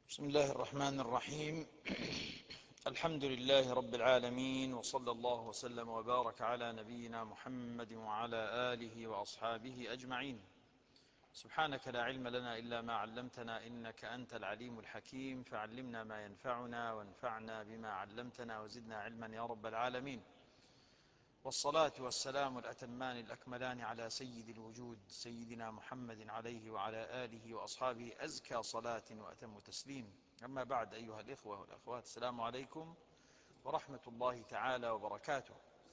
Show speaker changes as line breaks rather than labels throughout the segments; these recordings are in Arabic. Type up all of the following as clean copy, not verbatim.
بسم الله الرحمن الرحيم. الحمد لله رب العالمين، وصلى الله وسلم وبارك على نبينا محمد وعلى آله وأصحابه أجمعين. سبحانك لا علم لنا إلا ما علمتنا، إنك أنت العليم الحكيم، فعلمنا ما ينفعنا وانفعنا بما علمتنا وزدنا علما يا رب العالمين. والصلاة والسلام الأتمان الأكملان على سيد الوجود سيدنا محمد عليه وعلى آله وأصحابه أزكى صلاة وأتم تسليم. أما بعد، أيها الإخوة والأخوات، السلام عليكم ورحمة الله تعالى وبركاته.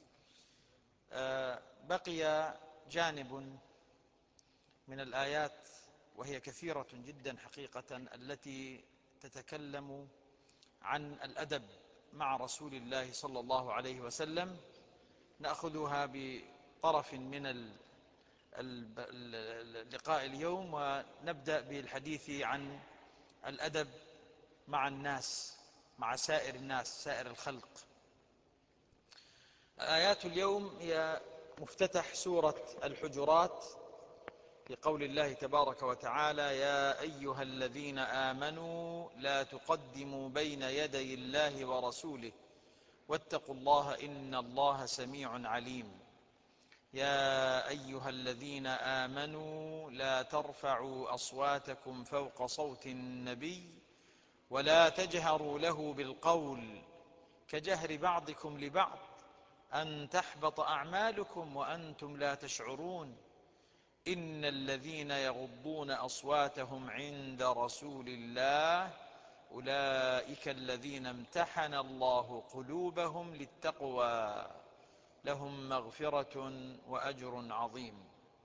بقي جانب من الآيات، وهي كثيرة جدا حقيقة، التي تتكلم عن الأدب مع رسول الله صلى الله عليه وسلم. نأخذها بطرف من اللقاء اليوم، ونبدأ بالحديث عن الأدب مع الناس، مع سائر الناس، سائر الخلق. آيات اليوم هي مفتتح سورة الحجرات، بقول الله تبارك وتعالى: يا أيها الذين آمنوا لا تقدموا بين يدي الله ورسوله واتقوا الله إن الله سميع عليم. يا أيها الذين آمنوا لا ترفعوا أصواتكم فوق صوت النبي ولا تجهروا له بالقول كجهر بعضكم لبعض أن تحبط أعمالكم وأنتم لا تشعرون. إن الذين يغضون أصواتهم عند رسول الله أولئك الذين امتحن الله قلوبهم للتقوى لهم مغفرة وأجر عظيم.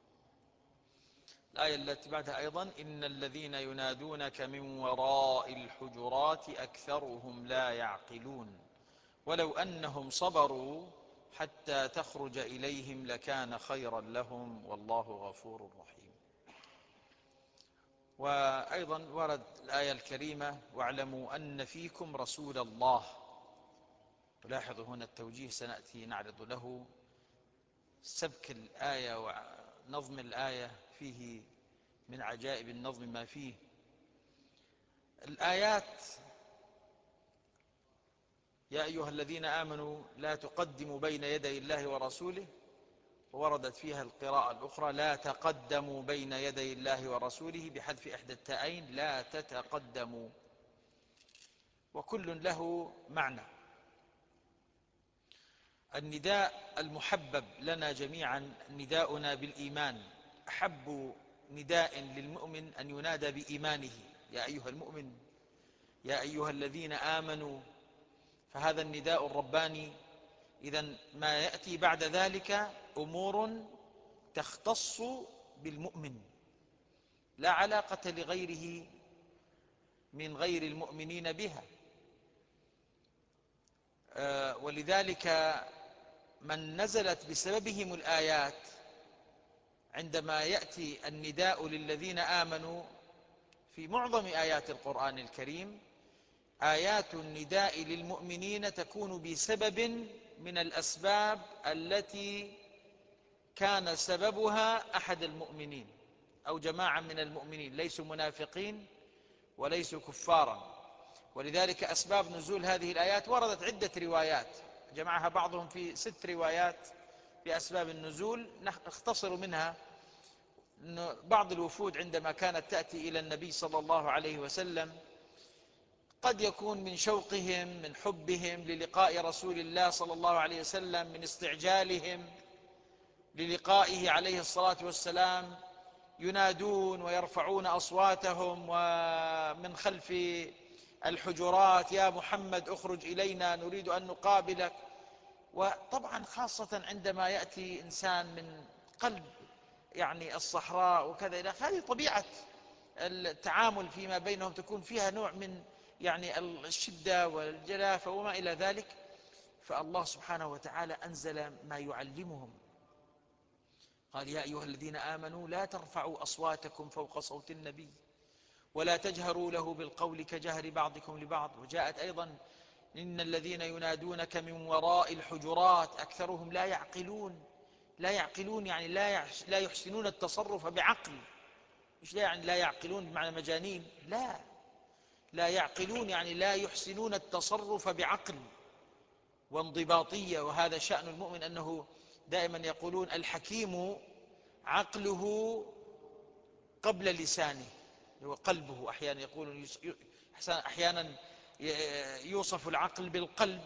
الآية التي بعدها أيضا: إن الذين ينادونك من وراء الحجرات أكثرهم لا يعقلون ولو أنهم صبروا حتى تخرج إليهم لكان خيرا لهم والله غفور رحيم. وأيضا ورد الآية الكريمة: واعلموا أن فيكم رسول الله. ولاحظوا هنا التوجيه، سنأتي نعرض له. سبك الآية ونظم الآية فيه من عجائب النظم ما فيه. الآيات: يا أيها الذين آمنوا لا تقدموا بين يدي الله ورسوله، ووردت فيها القراءة الأخرى: لا تقدموا بين يدي الله ورسوله بحذف إحدى التاءين، لا تتقدموا، وكل له معنى. النداء المحبب لنا جميعا نداؤنا بالإيمان. أحب نداء للمؤمن أن ينادى بإيمانه: يا أيها المؤمن، يا أيها الذين آمنوا. فهذا النداء الرباني. إذن ما يأتي بعد ذلك أمور تختص بالمؤمن، لا علاقة لغيره من غير المؤمنين بها. ولذلك من نزلت بسببهم الآيات، عندما يأتي النداء للذين آمنوا في معظم آيات القرآن الكريم، آيات النداء للمؤمنين تكون بسبب من الأسباب التي كان سببها أحد المؤمنين أو جماعة من المؤمنين، ليسوا منافقين وليسوا كفارا. ولذلك أسباب نزول هذه الآيات وردت عدة روايات، جمعها بعضهم في 6 روايات في أسباب النزول. نختصر منها أن بعض الوفود عندما كانت تأتي إلى النبي صلى الله عليه وسلم، قد يكون من شوقهم، من حبهم للقاء رسول الله صلى الله عليه وسلم، من استعجالهم للقائه عليه الصلاة والسلام، ينادون ويرفعون أصواتهم ومن خلف الحجرات: يا محمد اخرج إلينا نريد أن نقابلك. وطبعا خاصة عندما يأتي إنسان من قلب الصحراء وكذا إلى هذه طبيعة التعامل فيما بينهم، تكون فيها نوع من الشدة والجلافة وما إلى ذلك. فالله سبحانه وتعالى أنزل ما يعلمهم، قال: يا أيها الذين آمنوا لا ترفعوا أصواتكم فوق صوت النبي ولا تجهروا له بالقول كجهر بعضكم لبعض. وجاءت أيضا: إن الذين ينادونك من وراء الحجرات أكثرهم لا يعقلون. لا يعقلون يعني لا يحسنون التصرف بعقل. مش لا يعني لا يعقلون بمعنى مجانين، لا، لا يعقلون يعني لا يحسنون التصرف بعقل وانضباطية. وهذا شأن المؤمن، أنه دائما يقولون الحكيم عقله قبل لسانه، هو قلبه. أحيانا يقولون أحيانا يوصف العقل بالقلب،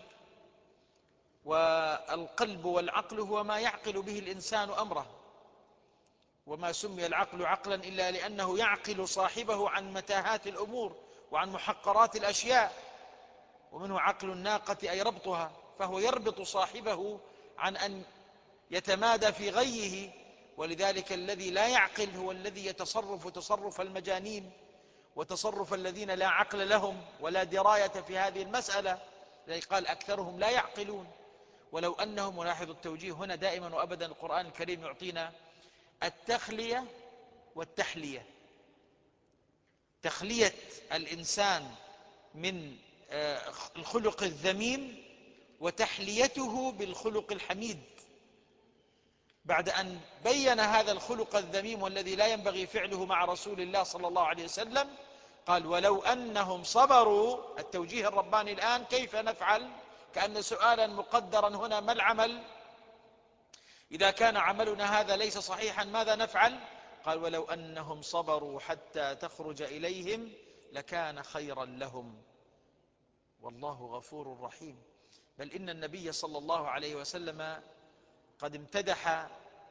والقلب والعقل هو ما يعقل به الإنسان أمره. وما سمي العقل عقلا إلا لأنه يعقل صاحبه عن متاهات الأمور وعن محقرات الأشياء. ومنه عقل الناقة أي ربطها، فهو يربط صاحبه عن أن يتمادى في غيه. ولذلك الذي لا يعقل هو الذي يتصرف تصرف المجانين وتصرف الذين لا عقل لهم ولا دراية في هذه المسألة. لذلك قال أكثرهم لا يعقلون. ولو أنهم، ولاحظ التوجيه هنا دائما وأبدا، القرآن الكريم يعطينا التخلية والتحلية. تخلية الإنسان من الخلق الذميم، وتحليته بالخلق الحميد. بعد أن بين هذا الخلق الذميم والذي لا ينبغي فعله مع رسول الله صلى الله عليه وسلم، قال ولو أنهم صبروا. التوجيه الرباني الآن كيف نفعل؟ كأن سؤالا مقدرا هنا: ما العمل إذا كان عملنا هذا ليس صحيحا؟ ماذا نفعل؟ قال ولو أنهم صبروا حتى تخرج إليهم لكان خيرا لهم والله غفور رحيم. بل إن النبي صلى الله عليه وسلم قد امتدح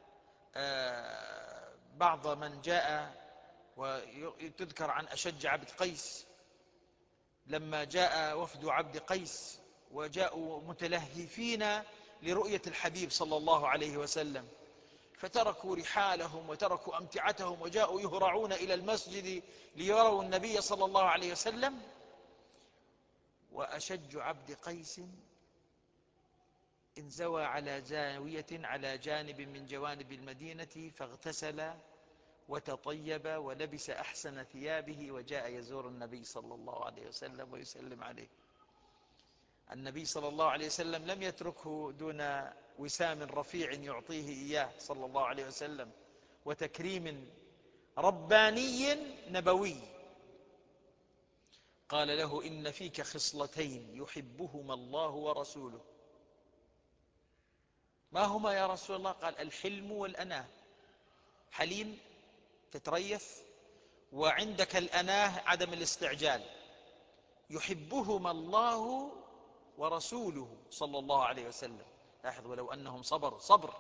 بعض من جاء، وتذكر عن أشج عبد قيس لما جاء وفد عبد قيس وجاءوا متلهفين لرؤية الحبيب صلى الله عليه وسلم، فتركوا رحالهم وتركوا أمتعتهم وجاءوا يهرعون إلى المسجد ليروا النبي صلى الله عليه وسلم. وأشج عبد قيس انزوى على زاوية على جانب من جوانب المدينة، فاغتسل وتطيب ولبس أحسن ثيابه وجاء يزور النبي صلى الله عليه وسلم ويسلم عليه. النبي صلى الله عليه وسلم لم يتركه دون وسام رفيع يعطيه إياه صلى الله عليه وسلم، وتكريم رباني نبوي. قال له إن فيك خصلتين يحبهما الله ورسوله. ما هما يا رسول الله؟ قال الحلم والأناه. حليم تتريث، وعندك الأناه عدم الاستعجال. يحبهما الله ورسوله صلى الله عليه وسلم. لاحظ ولو أنهم صبروا، صبر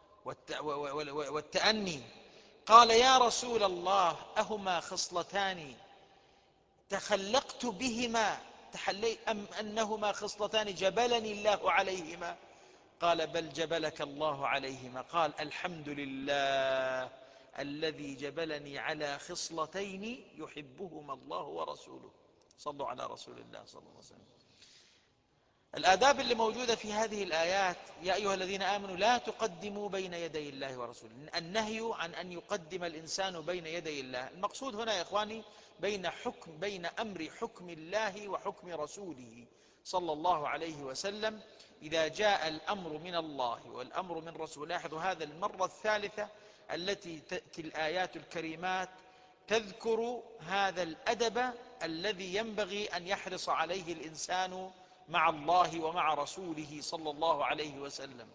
والتأني. قال يا رسول الله أهما خصلتان تخلقت بهما أم أنهما خصلتان جبلني الله عليهما؟ قال بل جبلك الله عليهما. قال الحمد لله الذي جبلني على خصلتين يحبهما الله ورسوله. صلوا على رسول الله صلى الله عليه وسلم. الآداب اللي موجودة في هذه الآيات: يا أيها الذين آمنوا لا تقدموا بين يدي الله ورسوله. النهي عن أن يقدم الإنسان بين يدي الله. المقصود هنا يا إخواني بين أمر حكم الله وحكم رسوله صلى الله عليه وسلم. إذا جاء الأمر من الله والأمر من رسوله، لاحظوا هذا المرة الثالثة التي تأتي الآيات الكريمات تذكر هذا الأدب الذي ينبغي أن يحرص عليه الإنسان مع الله ومع رسوله صلى الله عليه وسلم.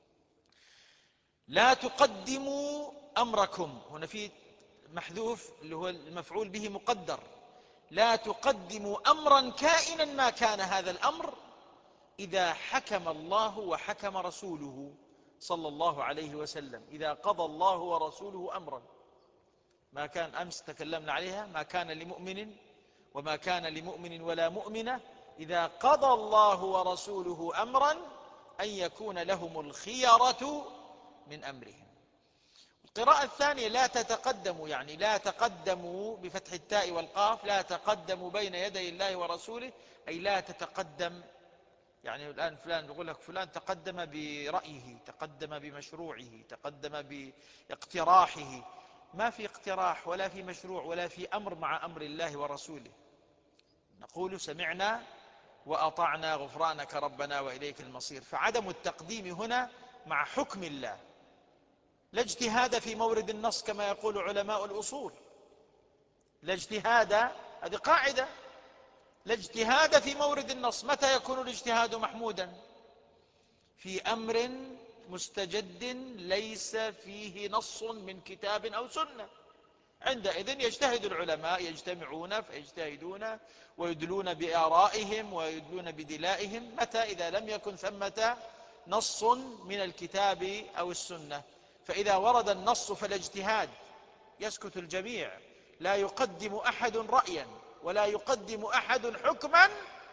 لا تقدموا أمركم، هنا في محذوف اللي هو المفعول به مقدر. لا تقدموا أمرا كائنا ما كان هذا الأمر إذا حكم الله وحكم رسوله صلى الله عليه وسلم. إذا قضى الله ورسوله أمرا، ما كان أمس تكلمنا عليها: ما كان لمؤمن وما كان لمؤمن ولا مؤمنة إذا قضى الله ورسوله أمرا أن يكون لهم الخيرة من أمرهم. القراءة الثانية لا تتقدموا، يعني لا تقدموا بفتح التاء والقاف، لا تقدموا بين يدي الله ورسوله، أي لا تتقدم. يعني الآن فلان يقول لك فلان تقدم برأيه، تقدم بمشروعه، تقدم باقتراحه. ما في اقتراح ولا في مشروع ولا في أمر مع أمر الله ورسوله. نقول سمعنا وأطعنا غفرانك ربنا وإليك المصير. فعدم التقديم هنا مع حكم الله. لا اجتهاد في مورد النص كما يقول علماء الأصول. لا اجتهاد، هذه قاعدة. لا اجتهاد في مورد النص. متى يكون الاجتهاد محمودا؟ في أمر مستجد ليس فيه نص من كتاب أو سنة، عندئذ يجتهد العلماء، يجتمعون فيجتهدون ويدلون بآرائهم ويدلون بدلائهم. متى؟ إذا لم يكن ثمة نص من الكتاب أو السنة. فإذا ورد النص فلا اجتهاد، يسكت الجميع، لا يقدم أحد رأيا ولا يقدم أحد حكما.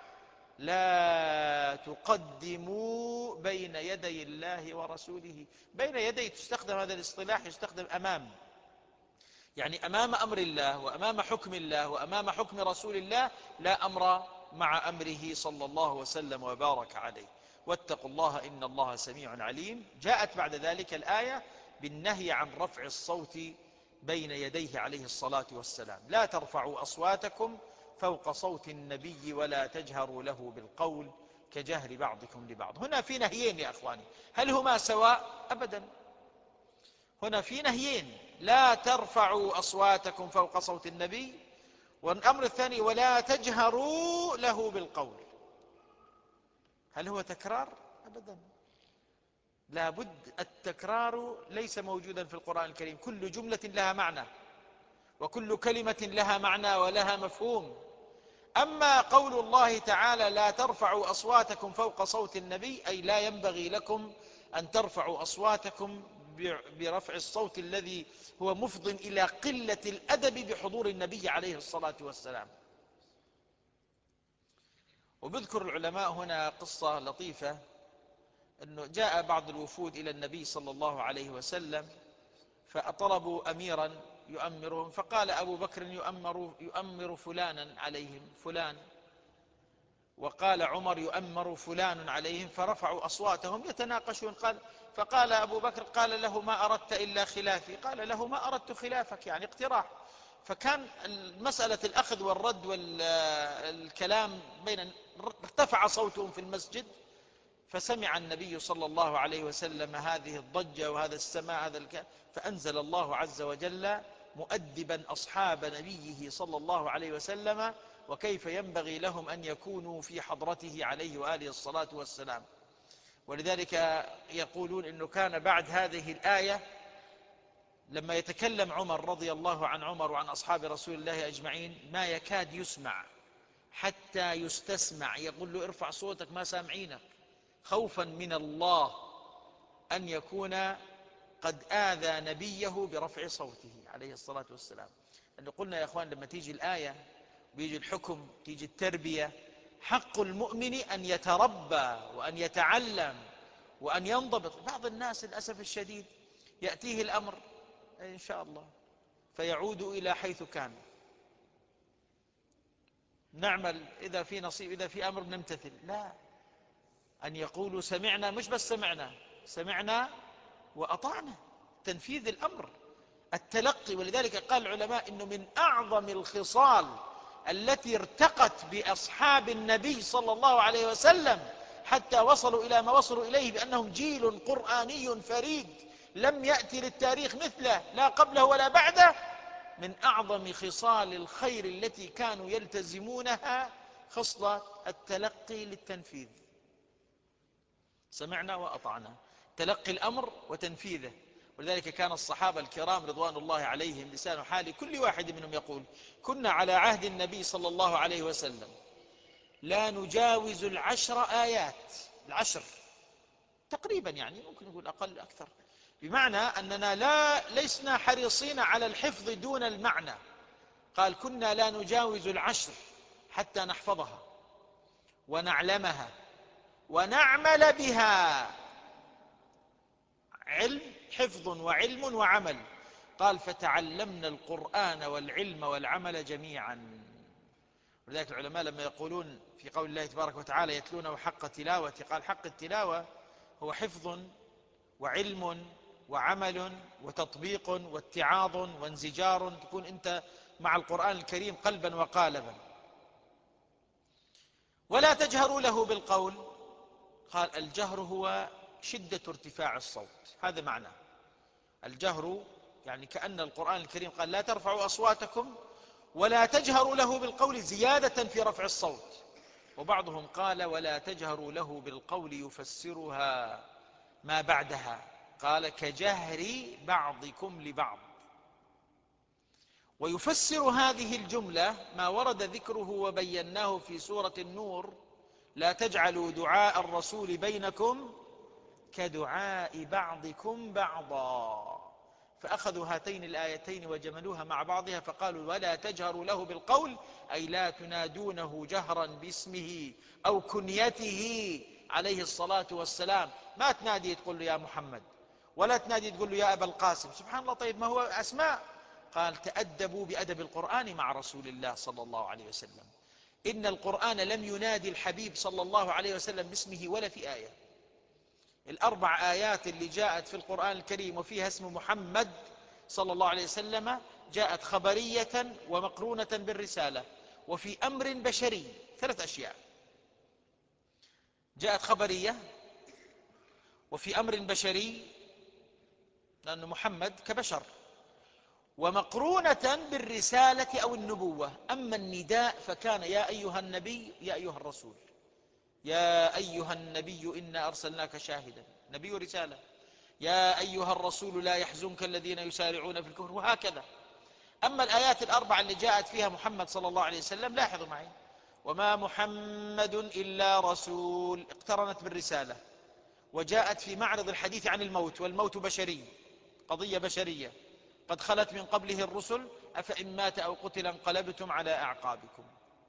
لا تقدموا بين يدي الله ورسوله. بين يدي تستخدم هذا الاصطلاح، يستخدم أمام، يعني أمام أمر الله وأمام حكم الله وأمام حكم رسول الله، لا أمر مع أمره صلى الله وسلم وبارك عليه. واتقوا الله إن الله سميع عليم. جاءت بعد ذلك الآية بالنهي عن رفع الصوت بين يديه عليه الصلاة والسلام. لا ترفعوا أصواتكم فوق صوت النبي ولا تجهروا له بالقول كجهر بعضكم لبعض. هنا في نهيين يا أخواني، هل هما سواء؟ أبدا، هنا في نهيين: لا ترفعوا أصواتكم فوق صوت النبي، والأمر الثاني ولا تجهروا له بالقول. هل هو تكرار؟ أبدا، لابد. التكرار ليس موجودا في القرآن الكريم. كل جملة لها معنى وكل كلمة لها معنى ولها مفهوم. أما قول الله تعالى لا ترفعوا أصواتكم فوق صوت النبي، أي لا ينبغي لكم أن ترفعوا أصواتكم برفع الصوت الذي هو مفض إلى قلة الأدب بحضور النبي عليه الصلاة والسلام. وبذكر العلماء هنا قصة لطيفة، أنه جاء بعض الوفود إلى النبي صلى الله عليه وسلم فطلبوا أميرا يؤمرهم، فقال أبو بكر يؤمر فلانا عليهم فلان، وقال عمر يؤمر فلان عليهم، فرفعوا أصواتهم يتناقشون. فقال أبو بكر قال له ما أردت إلا خلافي؟ قال له ما أردت خلافك، يعني اقتراح. فكان مسألة الأخذ والرد والكلام بين، ارتفع صوتهم في المسجد، فسمع النبي صلى الله عليه وسلم هذه الضجة وهذا السماع فأنزل الله عز وجل مؤدبا أصحاب نبيه صلى الله عليه وسلم وكيف ينبغي لهم أن يكونوا في حضرته عليه وآله الصلاة والسلام. ولذلك يقولون أنه كان بعد هذه الآية لما يتكلم عمر رضي الله عن عمر وعن أصحاب رسول الله أجمعين ما يكاد يسمع حتى يستسمع، يقول له ارفع صوتك ما سامعينك، خوفا من الله أن يكون قد آذى نبيه برفع صوته عليه الصلاة والسلام. لأنه قلنا يا أخوان لما تيجي الآية ويجي الحكم تيجي التربية، حق المؤمن أن يتربى وأن يتعلم وأن ينضبط. بعض الناس للأسف الشديد يأتيه الأمر إن شاء الله فيعود إلى حيث كان، نعمل إذا في نصيب، إذا في أمر نمتثل. لا، أن يقولوا سمعنا، مش بس سمعنا وأطعنا، تنفيذ الأمر، التلقي. ولذلك قال العلماء إنه من أعظم الخصال التي ارتقت بأصحاب النبي صلى الله عليه وسلم حتى وصلوا إلى ما وصلوا إليه، بأنهم جيل قرآني فريد لم يأتي للتاريخ مثله لا قبله ولا بعده. من أعظم خصال الخير التي كانوا يلتزمونها خصلة التلقي للتنفيذ. سمعنا وأطعنا، تلقي الأمر وتنفيذه. ولذلك كان الصحابة الكرام رضوان الله عليهم لسان حال كل واحد منهم يقول كنا على عهد النبي صلى الله عليه وسلم لا نجاوز 10 آيات، 10 تقريبا، يعني ممكن نقول أقل أكثر، بمعنى أننا لسنا حريصين على الحفظ دون المعنى. قال كنا لا نجاوز 10 حتى نحفظها ونعلمها ونعمل بها، علم، حفظ وعلم وعمل. قال فتعلمنا القرآن والعلم والعمل جميعا. ولذلك العلماء لما يقولون في قول الله تبارك وتعالى يتلونه حق تلاوته، قال حق التلاوة هو حفظ وعلم وعمل وتطبيق واتعاظ وانزجار، تكون أنت مع القرآن الكريم قلبا وقالبا. ولا تجهروا له بالقول، قال الجهر هو شدة ارتفاع الصوت، هذا معنى الجهر، يعني كأن القرآن الكريم قال لا ترفعوا أصواتكم، ولا تجهروا له بالقول زيادة في رفع الصوت. وبعضهم قال ولا تجهروا له بالقول يفسرها ما بعدها، قال كجهر بعضكم لبعض. ويفسر هذه الجملة ما ورد ذكره وبيناه في سورة النور: لا تجعلوا دعاء الرسول بينكم كدعاء بعضكم بعضا. فأخذوا هاتين الآيتين وجملوها مع بعضها فقالوا ولا تجهروا له بالقول، أي لا تنادونه جهرا باسمه أو كنيته عليه الصلاة والسلام. ما تنادي تقول له يا محمد، ولا تنادي تقول له يا أبا القاسم. سبحان الله، طيب ما هو أسماء. قال تأدبوا بأدب القرآن مع رسول الله صلى الله عليه وسلم. إن القرآن لم ينادي الحبيب صلى الله عليه وسلم باسمه ولا في آية. الأربع آيات اللي جاءت في القرآن الكريم وفيها اسم محمد صلى الله عليه وسلم جاءت خبرية ومقرونة بالرسالة وفي أمر بشري. ثلاث أشياء: جاءت خبرية، وفي أمر بشري لأن محمد كبشر، ومقرونة بالرسالة أو النبوة. أما النداء فكان يا أيها النبي، يا أيها الرسول. يا أيها النبي إنا أرسلناك شاهدا، نبي رسالة. يا أيها الرسول لا يحزنك الذين يسارعون في الكفر، وهكذا. أما الآيات الأربع اللي جاءت فيها محمد صلى الله عليه وسلم، لاحظوا معي: وما محمد إلا رسول، اقترنت بالرسالة، وجاءت في معرض الحديث عن الموت، والموت بشري، قضية بشرية. قد خلت من قبله الرسل أفإن مات أو قتل انقلبتم على أعقابكم.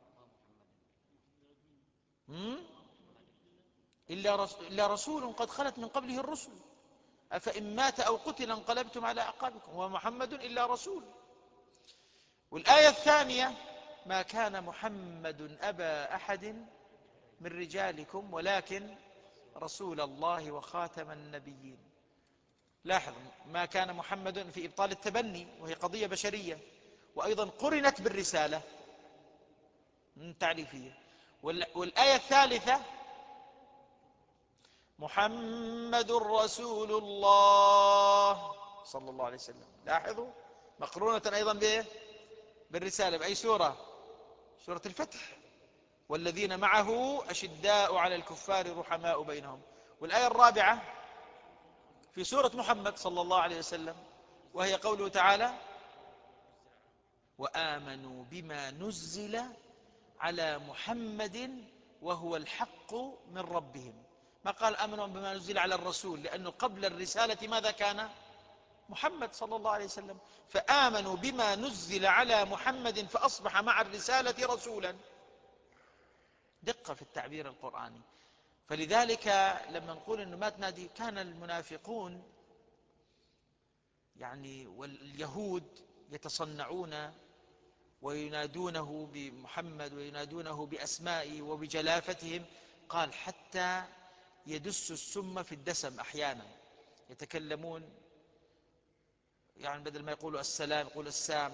إلا رسول قد خلت من قبله الرسل أفإن مات أو قتل انقلبتم على أعقابكم ومحمد إلا رسول. والآية الثانية: ما كان محمد أبا أحد من رجالكم ولكن رسول الله وخاتم النبيين. لاحظ، ما كان محمد في إبطال التبني وهي قضية بشرية، وأيضا قرنت بالرسالة تعريفية. والآية الثالثة: محمد رسول الله صلى الله عليه وسلم. لاحظوا، مقرونة أيضا بالرسالة. بأي سورة؟ سورة الفتح: والذين معه أشداء على الكفار رحماء بينهم. والآية الرابعة في سورة محمد صلى الله عليه وسلم، وهي قوله تعالى: وآمنوا بما نزل على محمد وهو الحق من ربهم. ما قال آمنوا بما نزل على الرسول، لأنه قبل الرسالة ماذا كان؟ محمد صلى الله عليه وسلم. فآمنوا بما نزل على محمد فأصبح مع الرسالة رسولا. دقة في التعبير القرآني. فلذلك لما نقول أنه ما تنادي، كان المنافقون واليهود يتصنعون وينادونه بمحمد وينادونه بأسمائه وبجلافتهم. قال حتى يدس السم في الدسم. أحيانا يتكلمون بدل ما يقولوا السلام يقول السام.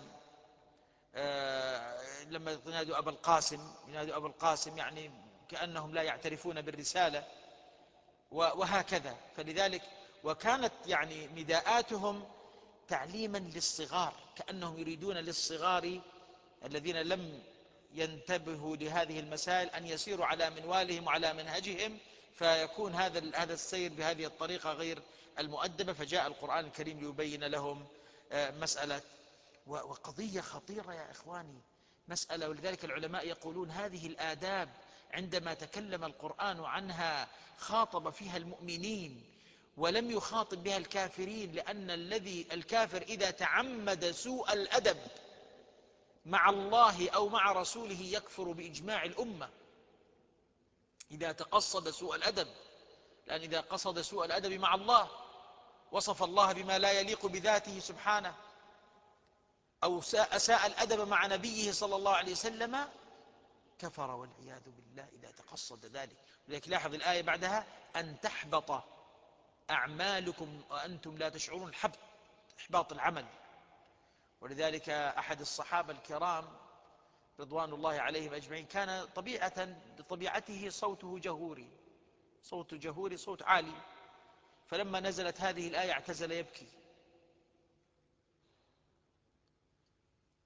لما ينادوا أبا القاسم ينادوا أبا القاسم، كأنهم لا يعترفون بالرسالة، وهكذا. فلذلك وكانت نداءاتهم تعليما للصغار، كأنهم يريدون للصغار الذين لم ينتبهوا لهذه المسائل أن يسيروا على منوالهم وعلى منهجهم، فيكون هذا السير بهذه الطريقة غير المؤدبة. فجاء القرآن الكريم ليبين لهم مسألة، وقضية خطيرة يا إخواني، مسألة. ولذلك العلماء يقولون هذه الآداب عندما تكلم القرآن عنها خاطب فيها المؤمنين ولم يخاطب بها الكافرين، لأن الكافر إذا تعمد سوء الأدب مع الله أو مع رسوله يكفر بإجماع الأمة إذا تقصد سوء الأدب. لأن إذا قصد سوء الأدب مع الله، وصف الله بما لا يليق بذاته سبحانه، أو أساء الأدب مع نبيه صلى الله عليه وسلم، كفر والعياذ بالله إذا تقصد ذلك. ولذلك لاحظ الآية بعدها: أن تحبط أعمالكم وأنتم لا تشعرون. إحباط العمل. ولذلك أحد الصحابة الكرام رضوان الله عليهم أجمعين كان بطبيعته صوته جهوري، صوت جهوري، صوت عالي. فلما نزلت هذه الآية اعتزل يبكي،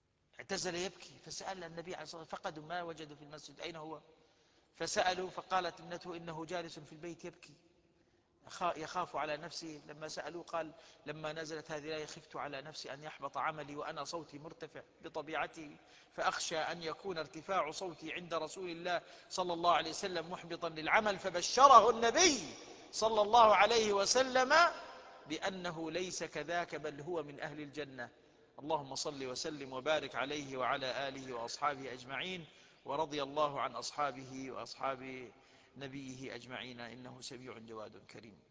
اعتزل يبكي، فسأل النبي عليه الصلاة والسلام، فقدوا ما وجدوا في المسجد، أين هو؟ فسألوا، فقالت ابنته إنه جالس في البيت يبكي يخاف على نفسه. لما سألوه قال: لما نزلت هذه الآية خفت على نفسي أن يحبط عملي وأنا صوتي مرتفع بطبيعتي، فأخشى أن يكون ارتفاع صوتي عند رسول الله صلى الله عليه وسلم محبطا للعمل. فبشره النبي صلى الله عليه وسلم بأنه ليس كذاك، بل هو من أهل الجنة. اللهم صل وسلم وبارك عليه وعلى آله وأصحابه أجمعين، ورضي الله عن أصحابه وأصحاب نبيه أجمعين، إنه سميع جواد كريم.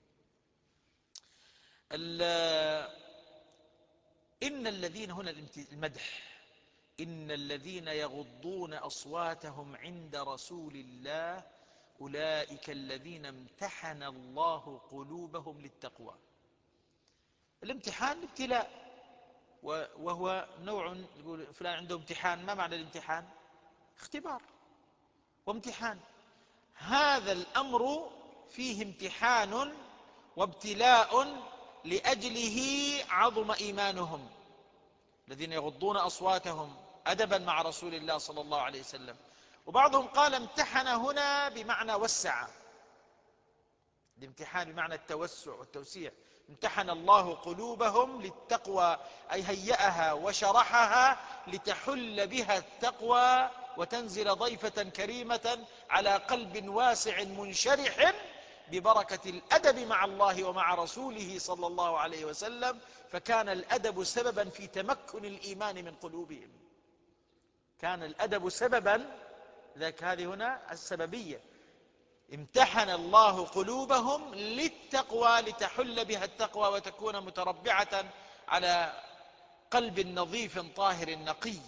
إن الذين، هنا المدح، إن الذين يغضون أصواتهم عند رسول الله أولئك الذين امتحن الله قلوبهم للتقوى. الامتحان ابتلاء، وهو نوع، يقول فلان عنده امتحان. ما معنى الامتحان؟ اختبار وامتحان. هذا الأمر فيه امتحان وابتلاء، لأجله عظم إيمانهم. الذين يغضون أصواتهم أدبا مع رسول الله صلى الله عليه وسلم. وبعضهم قال امتحن هنا بمعنى وسع، الامتحان بمعنى التوسع والتوسيع. امتحن الله قلوبهم للتقوى، أي هيأها وشرحها لتحل بها التقوى وتنزل ضيفة كريمة على قلب واسع منشرح ببركة الأدب مع الله ومع رسوله صلى الله عليه وسلم. فكان الأدب سببا في تمكن الإيمان من قلوبهم. كان الأدب سببا، ذاك هذه هنا السببية. امتحن الله قلوبهم للتقوى لتحل بها التقوى وتكون متربعة على قلب نظيف طاهر نقي.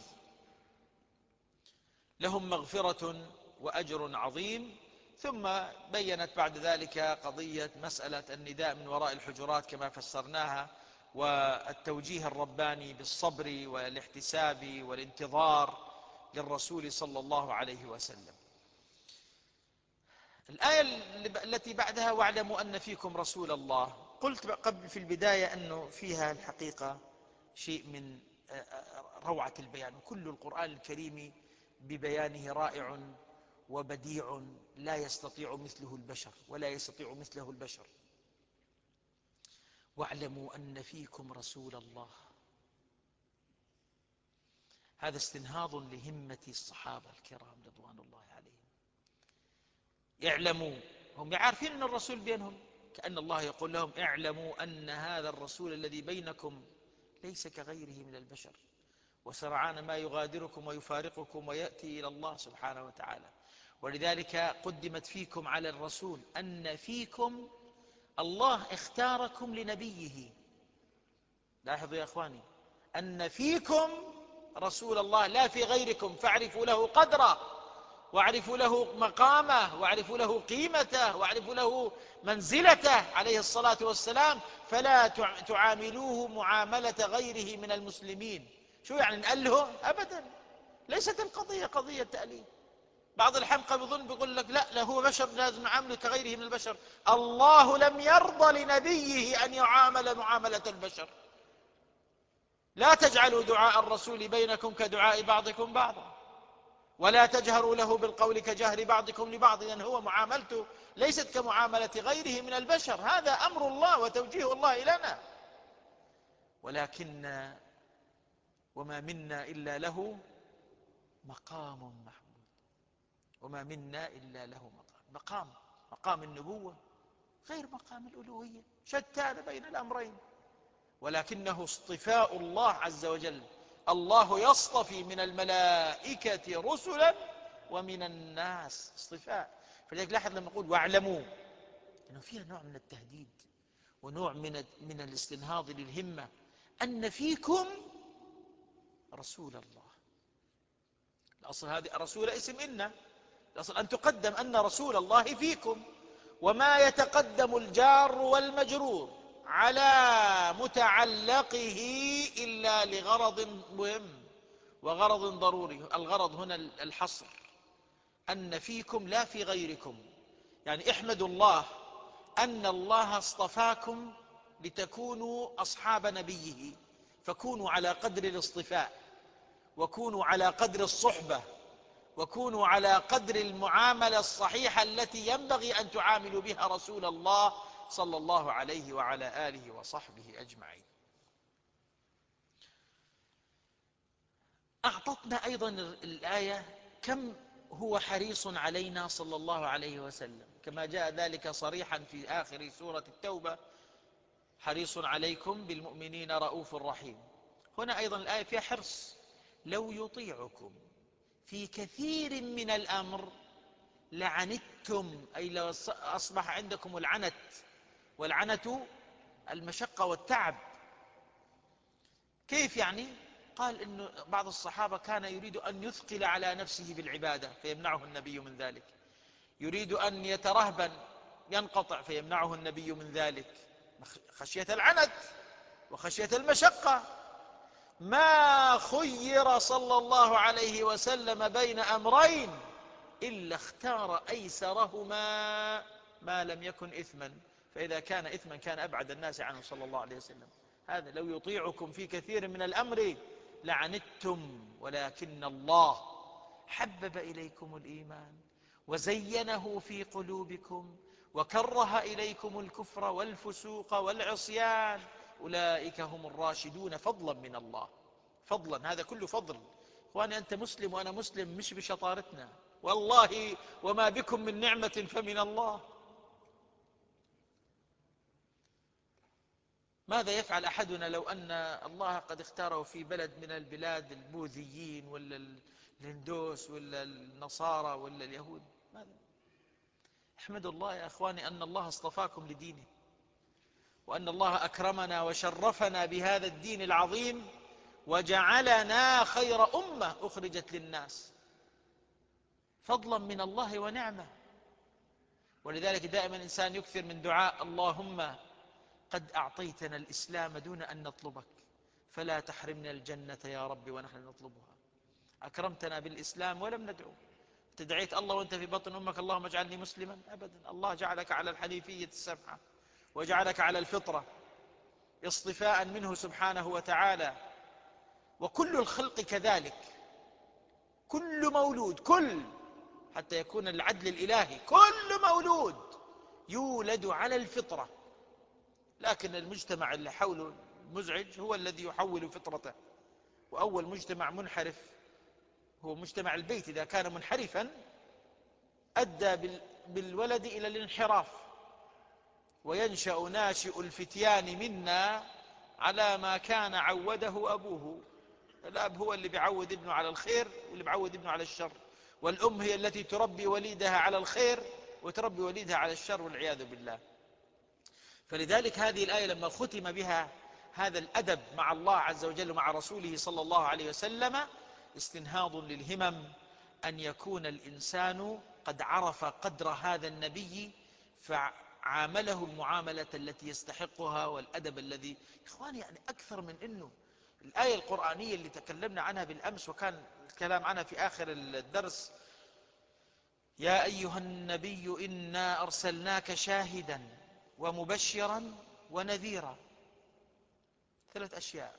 لهم مغفرة وأجر عظيم. ثم بينت بعد ذلك قضية مسألة النداء من وراء الحجرات كما فسرناها، والتوجيه الرباني بالصبر والاحتساب والانتظار للرسول صلى الله عليه وسلم. الآية التي بعدها: واعلموا أن فيكم رسول الله. قلت قبل في البداية أنه فيها الحقيقة شيء من روعة البيان، وكل القرآن الكريم ببيانه رائع وبديع، لا يستطيع مثله البشر ولا يستطيع مثله البشر. واعلموا أن فيكم رسول الله، هذا استنهاض لهمة الصحابة الكرام رضوان الله عليهم. اعلموا، هم يعرفين أن الرسول بينهم، كأن الله يقول لهم: اعلموا أن هذا الرسول الذي بينكم ليس كغيره من البشر، وسرعان ما يغادركم ويفارقكم ويأتي إلى الله سبحانه وتعالى. ولذلك قدمت فيكم على الرسول، أن فيكم الله اختاركم لنبيه. لاحظوا يا أخواني، أن فيكم رسول الله لا في غيركم، فاعرفوا له قدره، واعرفوا له مقامه، واعرفوا له قيمته، واعرفوا له منزلته عليه الصلاة والسلام. فلا تعاملوه معاملة غيره من المسلمين. شو يعني نأله؟ أبدا، ليست القضية قضية تأليه. بعض الحمقى بيقول لك لا هو بشر لازم نعامله كغيره من البشر. الله لم يرضى لنبيه أن يعامل معاملة البشر. لا تجعلوا دعاء الرسول بينكم كدعاء بعضكم بعضا، ولا تجهروا له بالقول كجهر بعضكم لبعض، لأن هو معاملته ليست كمعاملة غيره من البشر. هذا أمر الله وتوجيه الله إلينا. ولكن وما منا إلا له مقام محمود، وما منا إلا له مقام النبوة غير مقام الألوهية، شتان بين الأمرين. ولكنه اصطفاء الله عز وجل. الله يصطفي من الملائكة رسلا ومن الناس اصطفاء. فلذلك لاحظ لما نقول واعلموا، انه فيها نوع من التهديد ونوع من الاستنهاض للهمة. أن فيكم رسول الله، الأصل هذه رسول اسم إن، الأصل أن تقدم أن رسول الله فيكم. وما يتقدم الجار والمجرور على متعلقه إلا لغرض مهم وغرض ضروري. الغرض هنا الحصر، أن فيكم لا في غيركم. يعني احمدوا الله أن الله اصطفاكم لتكونوا أصحاب نبيه، فكونوا على قدر الاصطفاء. وكونوا على قدر الصحبة، وكونوا على قدر المعاملة الصحيحة التي ينبغي أن تعاملوا بها رسول الله صلى الله عليه وعلى آله وصحبه أجمعين. أعطتنا أيضا الآية كم هو حريص علينا صلى الله عليه وسلم، كما جاء ذلك صريحا في آخر سورة التوبة: حريص عليكم بالمؤمنين رؤوف رحيم. هنا أيضا الآية فيها حرص: لو يطيعكم في كثير من الأمر لعنتم، أي لو أصبح عندكم العنت، والعنة المشقة والتعب. كيف يعني؟ قال إنه بعض الصحابة كان يريد أن يثقل على نفسه بالعبادة فيمنعه النبي من ذلك، يريد أن يترهبن ينقطع فيمنعه النبي من ذلك، خشية العنت وخشية المشقة. ما خير صلى الله عليه وسلم بين أمرين إلا اختار أيسرهما ما لم يكن إثما، فإذا كان إثما كان أبعد الناس عنه صلى الله عليه وسلم. هذا لو يطيعكم في كثير من الأمر لعنتم ولكن الله حبب إليكم الإيمان وزينه في قلوبكم وكره إليكم الكفر والفسوق والعصيان أولئك هم الراشدون فضلا من الله. فضلا، هذا كله فضل. اخواني، أنت مسلم وأنا مسلم مش بشطارتنا، والله وما بكم من نعمة فمن الله. ماذا يفعل أحدنا لو أن الله قد اختاره في بلد من البلاد البوذيين ولا الهندوس ولا النصارى ولا اليهود؟ ماذا؟ احمدوا الله يا أخواني أن الله اصطفاكم لدينه، وأن الله أكرمنا وشرفنا بهذا الدين العظيم وجعلنا خير أمة أخرجت للناس، فضلا من الله ونعمة. ولذلك دائما الإنسان يكثر من دعاء: اللهم قد أعطيتنا الإسلام دون أن نطلبك فلا تحرمنا الجنة يا رب ونحن نطلبها. أكرمتنا بالإسلام ولم ندعو. تدعيت الله وأنت في بطن أمك اللهم اجعلني مسلما؟ أبدا، الله جعلك على الحنيفية السمحة وجعلك على الفطرة اصطفاء منه سبحانه وتعالى. وكل الخلق كذلك، كل مولود، حتى يكون العدل الإلهي، كل مولود يولد على الفطرة، لكن المجتمع اللي حوله مزعج هو الذي يحول فطرته. وأول مجتمع منحرف هو مجتمع البيت، إذا كان منحرفا أدى بالولد إلى الانحراف، وينشأ ناشئ الفتيان منا على ما كان عوده أبوه. الأب هو اللي بيعود ابنه على الخير واللي بيعود ابنه على الشر، والأم هي التي تربي وليدها على الخير وتربي وليدها على الشر والعياذ بالله. فلذلك هذه الآية لما ختم بها هذا الأدب مع الله عز وجل ومع رسوله صلى الله عليه وسلم استنهاض للهمم أن يكون الإنسان قد عرف قدر هذا النبي فعامله المعاملة التي يستحقها والأدب الذي. إخواني، يعني أكثر من أنه الآية القرآنية اللي تكلمنا عنها بالأمس وكان الكلام عنها في آخر الدرس: يا أيها النبي إنا أرسلناك شاهدا ومبشرا ونذيرا. 3 أشياء: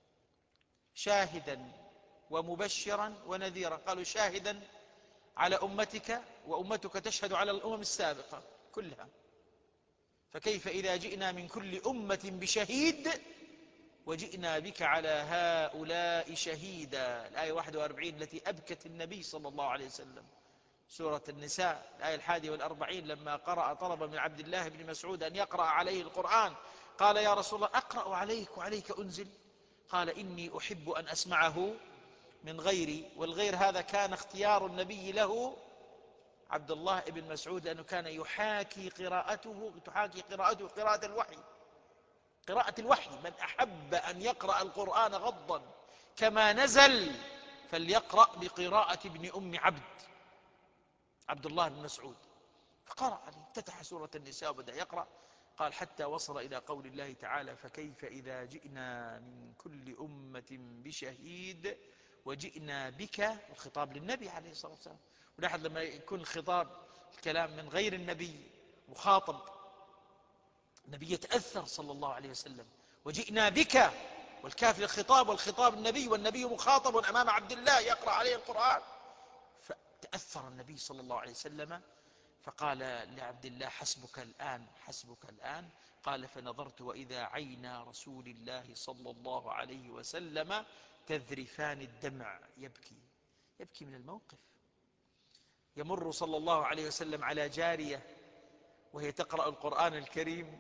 شاهدا ومبشرا ونذيرا. قالوا شاهدا على أمتك، وأمتك تشهد على الأمم السابقة كلها، فكيف إذا جئنا من كل أمة بشهيد وجئنا بك على هؤلاء شهيدا. الآية 41 التي أبكت النبي صلى الله عليه وسلم. سورة النساء الآية 41 لما قرأ طلب من عبد الله بن مسعود أن يقرأ عليه القرآن قال: يا رسول الله أقرأ عليك وعليك أنزل؟ قال: إني أحب أن أسمعه من غيري. والغير هذا كان اختيار النبي له عبد الله بن مسعود، لأنه كان تحاكي قراءته قراءة الوحي. قراءة الوحي، من أحب أن يقرأ القرآن غضا كما نزل فليقرأ بقراءة ابن أم عبد الله بن مسعود. فقرأ عليه، افتتح سورة النساء وبدأ يقرأ. قال: حتى وصل إلى قول الله تعالى: فكيف إذا جئنا من كل أمة بشهيد وجئنا بك. الخطاب للنبي عليه الصلاة والسلام. ولاحظ لما يكون الخطاب الكلام من غير النبي مخاطب، النبي يتأثر صلى الله عليه وسلم. وجئنا بك والكاف للخطاب، والخطاب النبي، والنبي مخاطب أمام عبد الله يقرأ عليه القرآن. فتأثر النبي صلى الله عليه وسلم فقال لعبد الله: حسبك الآن، حسبك الآن. قال: فنظرت وإذا عينا رسول الله صلى الله عليه وسلم تذرفان الدمع، يبكي، يبكي من الموقف. يمر صلى الله عليه وسلم على جارية وهي تقرأ القرآن الكريم،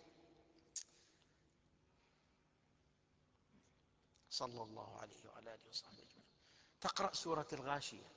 صلى الله عليه وعلى آله وصحبه أجمعين، تقرأ سورة الغاشية.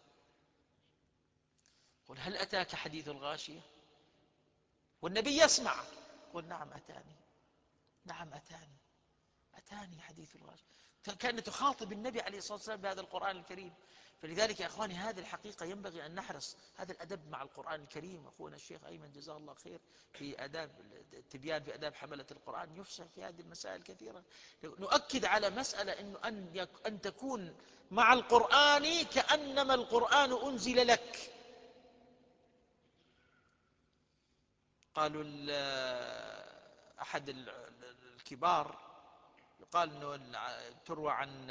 قل: هل أتاك حديث الغاشية؟ والنبي يسمع. قل: نعم أتاني، نعم أتاني حديث الغاشية. كانت تخاطب النبي عليه الصلاة والسلام بهذا القرآن الكريم. فلذلك يا أخواني، هذه الحقيقة ينبغي أن نحرص هذا الأدب مع القرآن الكريم. أخونا الشيخ أيمن جزاه الله خير في آداب التبيان في آداب حملة القرآن يفصح في هذه المسائل كثيرا. نؤكد على مسألة إنه أن تكون مع القرآن كأنما القرآن أنزل لك. قالوا أحد الكبار يقال أنه تروى عن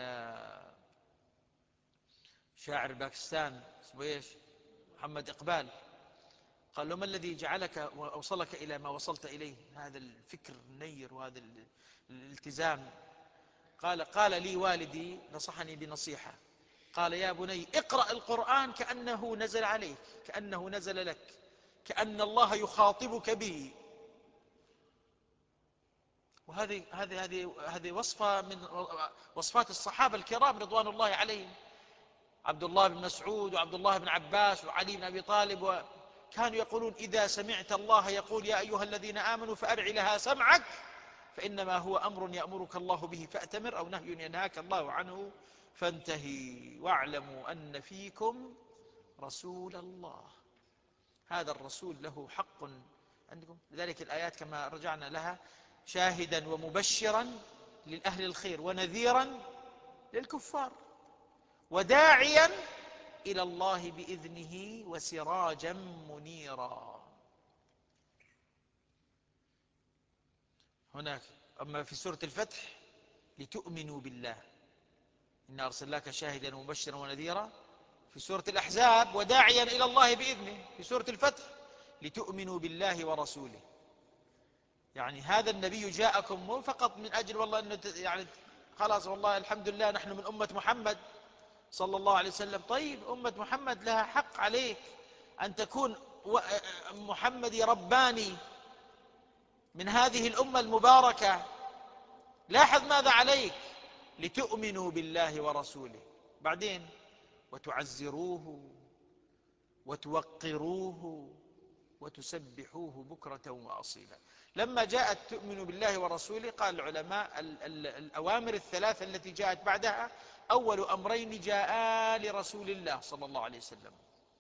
شاعر باكستان اسمه ايش، محمد إقبال. قال له: ما الذي جعلك وأوصلك إلى ما وصلت إليه، هذا الفكر النير وهذا الالتزام؟ قال لي والدي نصحني بنصيحة، قال: يا بني، اقرأ القرآن كأنه نزل عليك، كأنه نزل لك، كأن الله يخاطبك به. وهذه وصفة من وصفات الصحابة الكرام رضوان الله عليهم. عبد الله بن مسعود وعبد الله بن عباس وعلي بن أبي طالب كانوا يقولون: إذا سمعت الله يقول يا أيها الذين آمنوا فأرع لها سمعك، فإنما هو أمر يأمرك الله به فأتمر، أو نهي ينهاك الله عنه فانتهي، واعلموا أن فيكم رسول الله. هذا الرسول له حق عندكم. لذلك الآيات كما رجعنا لها: شاهدا ومبشرا للأهل الخير، ونذيرا للكفار، وداعيا إلى الله بإذنه، وسراجا منيرا. هناك. أما في سورة الفتح: لتؤمنوا بالله، إنا أرسلناك شاهدا ومبشرا ونذيرا. في سورة الأحزاب: وداعيا إلى الله بإذنه. في سورة الفتح: لتؤمنوا بالله ورسوله. يعني هذا النبي جاءكم مو فقط من أجل والله أنه يعني خلاص والله الحمد لله نحن من أمة محمد صلى الله عليه وسلم. طيب، أمة محمد لها حق عليك أن تكون محمدي رباني من هذه الأمة المباركة. لاحظ ماذا عليك: لتؤمنوا بالله ورسوله، بعدين وتعزروه وتوقروه وتسبحوه بكرة وأصيلا. لما جاءت تؤمن بالله ورسوله، قال العلماء الأوامر الثلاثة التي جاءت بعدها أول أمرين جاء لرسول الله صلى الله عليه وسلم: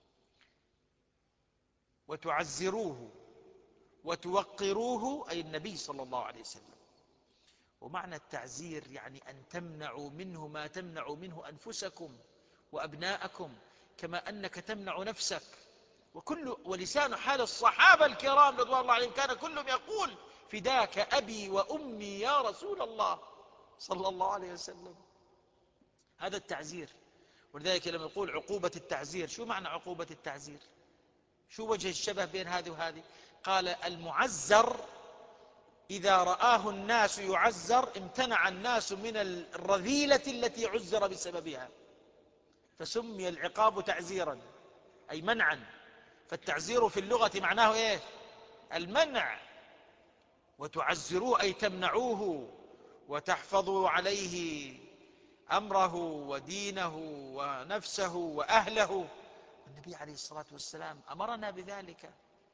وتعزروه وتوقروه، أي النبي صلى الله عليه وسلم. ومعنى التعزير يعني أن تمنعوا منه ما تمنع منه أنفسكم وأبناءكم، كما أنك تمنع نفسك. ولسان حال الصحابة الكرام رضوان الله عليهم كان كلهم يقول: فداك أبي وأمي يا رسول الله صلى الله عليه وسلم. هذا التعزير. ولذلك لما نقول عقوبة التعزير، شو معنى عقوبة التعزير؟ شو وجه الشبه بين هذه وهذه؟ قال: المعزر إذا رآه الناس يعزر امتنع الناس من الرذيلة التي عزر بسببها، فسمي العقاب تعزيرا، أي منعا. فالتعزير في اللغة معناه إيه؟ المنع. وتعزروه أي تمنعوه وتحفظوا عليه أمره ودينه ونفسه وأهله. النبي عليه الصلاة والسلام أمرنا بذلك،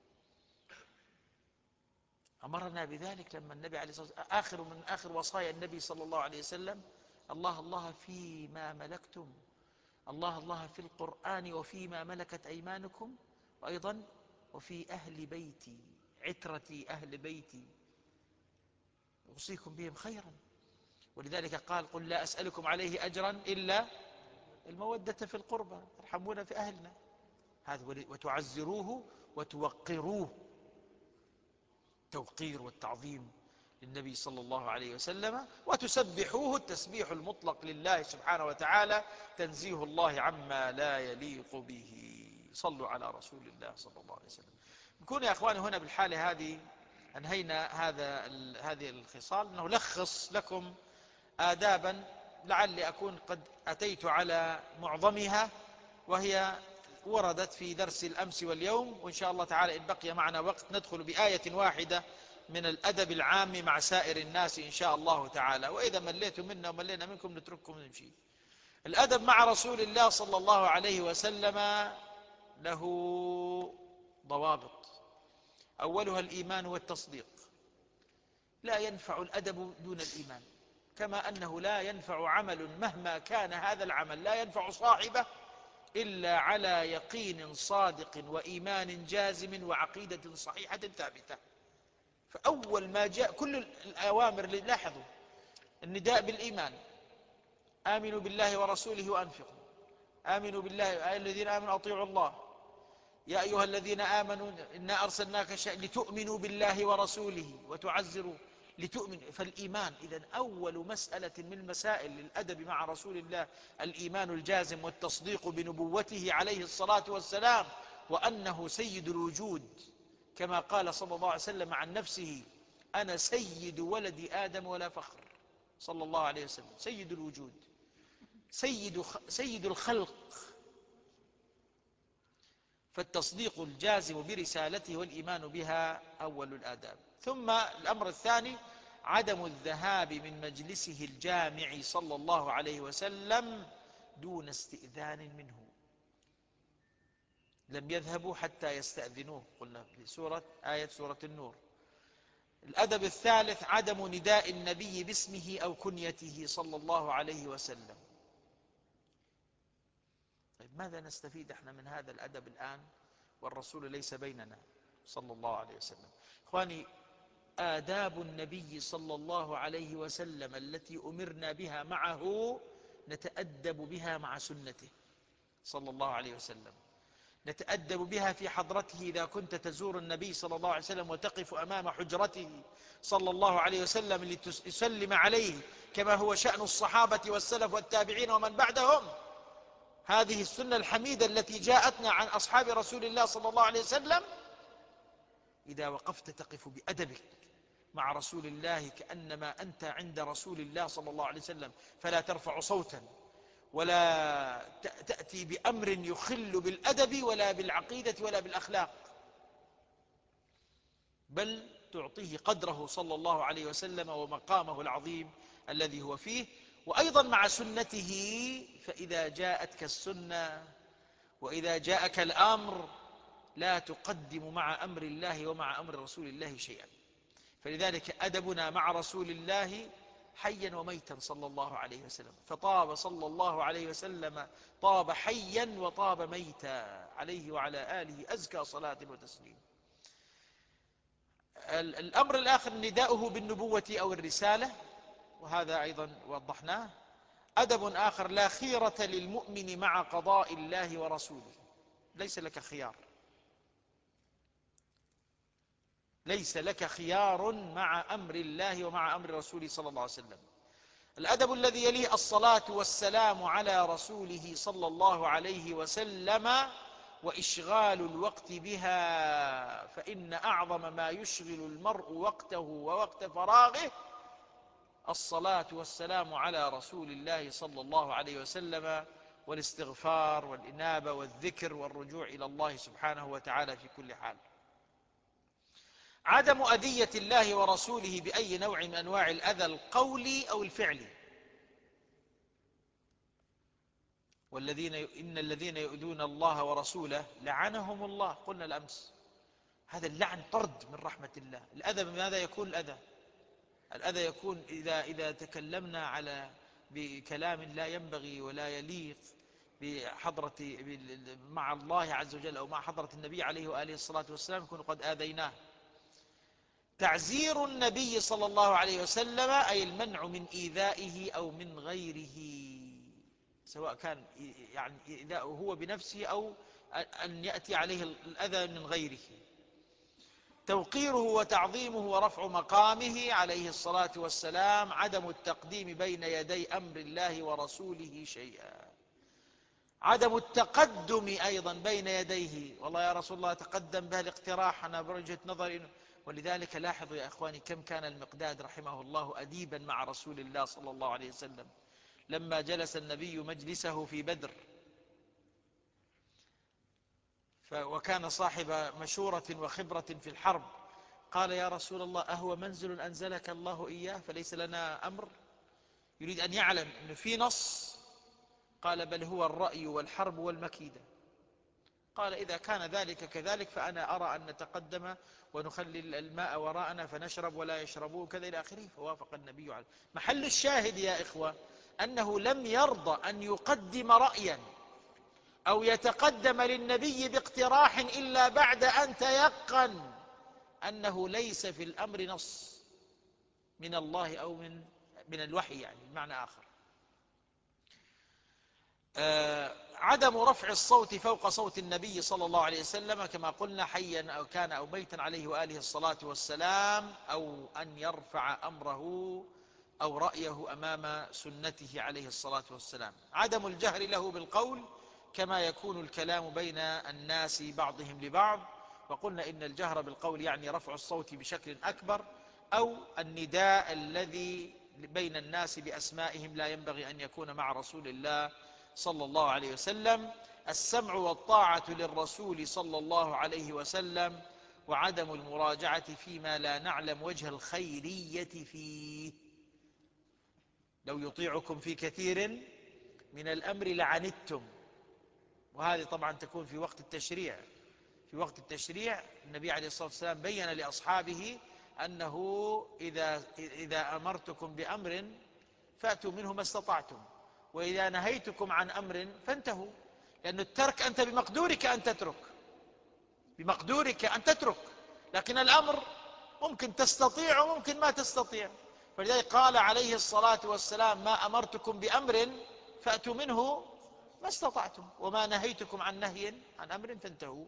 أمرنا بذلك. لما النبي عليه الصلاة والسلام من آخر وصايا النبي صلى الله عليه وسلم: الله الله فيما ملكتم، الله الله في القرآن وفيما ملكت أيمانكم، وأيضا وفي أهل بيتي، عترتي أهل بيتي أوصيكم بهم خيرا. ولذلك قال: قل لا أسألكم عليه أجرا إلا المودة في القربى، ترحمون في أهلنا. هذا. وتعزروه وتوقروه، التوقير والتعظيم للنبي صلى الله عليه وسلم، وتسبحوه التسبيح المطلق لله سبحانه وتعالى، تنزيه الله عما لا يليق به. صلوا على رسول الله صلى الله عليه وسلم. نكون يا أخواني هنا بالحالة هذه أنهينا هذه الخصال، أنه لخص لكم آدابا لعلي أكون قد أتيت على معظمها، وهي وردت في درس الأمس واليوم، وإن شاء الله تعالى إن بقي معنا وقت ندخل بآية واحدة من الأدب العام مع سائر الناس إن شاء الله تعالى، وإذا مليتم منا وملينا منكم نترككم ونمشي. الأدب مع رسول الله صلى الله عليه وسلم له ضوابط، أولها الإيمان والتصديق. لا ينفع الأدب دون الإيمان، كما أنه لا ينفع عمل مهما كان هذا العمل، لا ينفع صاحبه إلا على يقين صادق وإيمان جازم وعقيدة صحيحة ثابتة. فأول ما جاء كل الأوامر، لاحظوا النداء بالإيمان: آمنوا بالله ورسوله وأنفقوا، آمنوا بالله، أيها الذين آمنوا أطيعوا الله، يا أيها الذين آمنوا إنا أرسلناك لتؤمنوا بالله ورسوله وتعزروا لتؤمنوا. فالإيمان إذن أول مسألة من مسائل الأدب مع رسول الله الإيمان الجازم والتصديق بنبوته عليه الصلاة والسلام، وأنه سيد الوجود، كما قال صلى الله عليه وسلم عن نفسه: أنا سيد ولد آدم ولا فخر. صلى الله عليه وسلم سيد الوجود، سيد الخلق. فالتصديق الجازم برسالته والإيمان بها أول الآداب. ثم الأمر الثاني عدم الذهاب من مجلسه الجامع صلى الله عليه وسلم دون استئذان منه. لم يذهبوا حتى يستأذنوه، قلنا في آية سورة النور. الأدب الثالث عدم نداء النبي باسمه أو كنيته صلى الله عليه وسلم. طيب ماذا نستفيد احنا من هذا الأدب الآن والرسول ليس بيننا صلى الله عليه وسلم؟ إخواني، آداب النبي صلى الله عليه وسلم التي أمرنا بها معه نتأدب بها مع سنته صلى الله عليه وسلم. نتأدب بها في حضرته إذا كنت تزور النبي صلى الله عليه وسلم وتقف أمام حجرته صلى الله عليه وسلم لتسلم عليه، كما هو شأن الصحابة والسلف والتابعين ومن بعدهم. هذه السنة الحميدة التي جاءتنا عن أصحاب رسول الله صلى الله عليه وسلم. إذا وقفت تقف بأدبك مع رسول الله كأنما أنت عند رسول الله صلى الله عليه وسلم، فلا ترفع صوتا ولا تأتي بأمر يخل بالأدب ولا بالعقيدة ولا بالأخلاق، بل تعطيه قدره صلى الله عليه وسلم ومقامه العظيم الذي هو فيه. وأيضا مع سنته، فإذا جاءتك السنة وإذا جاءك الأمر لا تقدم مع أمر الله ومع أمر رسول الله شيئا. فلذلك أدبنا مع رسول الله حيا وميتا صلى الله عليه وسلم. فطاب صلى الله عليه وسلم، طاب حيا وطاب ميتا، عليه وعلى آله أزكى صلاة وتسليم. الأمر الآخر نداؤه بالنبوة أو الرسالة، وهذا أيضا وضحناه. أدب آخر: لا خيرة للمؤمن مع قضاء الله ورسوله. ليس لك خيار، ليس لك خيار مع أمر الله ومع أمر رسوله صلى الله عليه وسلم. الأدب الذي يليه: الصلاة والسلام على رسوله صلى الله عليه وسلم وإشغال الوقت بها، فإن أعظم ما يشغل المرء وقته ووقت فراغه الصلاة والسلام على رسول الله صلى الله عليه وسلم، والاستغفار والإنابة والذكر والرجوع إلى الله سبحانه وتعالى في كل حال. عدم أذية الله ورسوله بأي نوع من أنواع الأذى القولي أو الفعلي. إن الذين يؤذون الله ورسوله لعنهم الله، قلنا الأمس. هذا اللعن طرد من رحمة الله. الأذى بماذا يكون الأذى؟ الأذى يكون إذا تكلمنا بكلام لا ينبغي ولا يليق مع الله عز وجل أو مع حضرة النبي عليه وآله الصلاة والسلام، يكون قد آذيناه. تعزير النبي صلى الله عليه وسلم أي المنع من إيذائه أو من غيره، سواء كان يعني إيذاؤه هو بنفسه أو أن يأتي عليه الأذى من غيره. توقيره وتعظيمه ورفع مقامه عليه الصلاة والسلام، عدم التقديم بين يدي أمر الله ورسوله شيئا، عدم التقدم أيضا بين يديه، والله يا رسول الله تقدم بها الاقتراح، أنا بوجهة نظري. ولذلك لاحظوا يا أخواني كم كان المقداد رحمه الله أديبا مع رسول الله صلى الله عليه وسلم. لما جلس النبي مجلسه في بدر وكان صاحب مشورة وخبرة في الحرب، قال يا رسول الله أهو منزل أنزلك الله إياه فليس لنا أمر؟ يريد أن يعلم أنه في نص. قال بل هو الرأي والحرب والمكيدة. قال إذا كان ذلك كذلك فأنا أرى أن نتقدم ونخلي الماء وراءنا فنشرب ولا يشربوه كذا إلى آخره. فوافق النبي عليه. محل الشاهد يا إخوة أنه لم يرضى أن يقدم رأيا أو يتقدم للنبي باقتراح إلا بعد أن تيقن أنه ليس في الأمر نص من الله أو من الوحي، يعني بمعنى آخر. عدم رفع الصوت فوق صوت النبي صلى الله عليه وسلم كما قلنا، حيا أو كان أو ميتا عليه وآله الصلاة والسلام، أو أن يرفع أمره أو رأيه أمام سنته عليه الصلاة والسلام. عدم الجهر له بالقول كما يكون الكلام بين الناس بعضهم لبعض، وقلنا إن الجهر بالقول يعني رفع الصوت بشكل أكبر، أو النداء الذي بين الناس بأسمائهم لا ينبغي أن يكون مع رسول الله صلى الله عليه وسلم. السمع والطاعة للرسول صلى الله عليه وسلم، وعدم المراجعة فيما لا نعلم وجه الخيرية فيه. لو يطيعكم في كثير من الأمر لعنتم، وهذه طبعا تكون في وقت التشريع. في وقت التشريع النبي عليه الصلاة والسلام بين لأصحابه أنه إذا أمرتكم بأمر فأتوا منه ما استطعتم، وإذا نهيتكم عن أمر فانتهوا. لأن الترك أنت بمقدورك أن تترك، بمقدورك أن تترك، لكن الأمر ممكن تستطيع وممكن ما تستطيع. فلذلك قال عليه الصلاة والسلام ما أمرتكم بأمر فأتوا منه ما استطعتم، وما نهيتكم عن نهي عن أمر فانتهوا.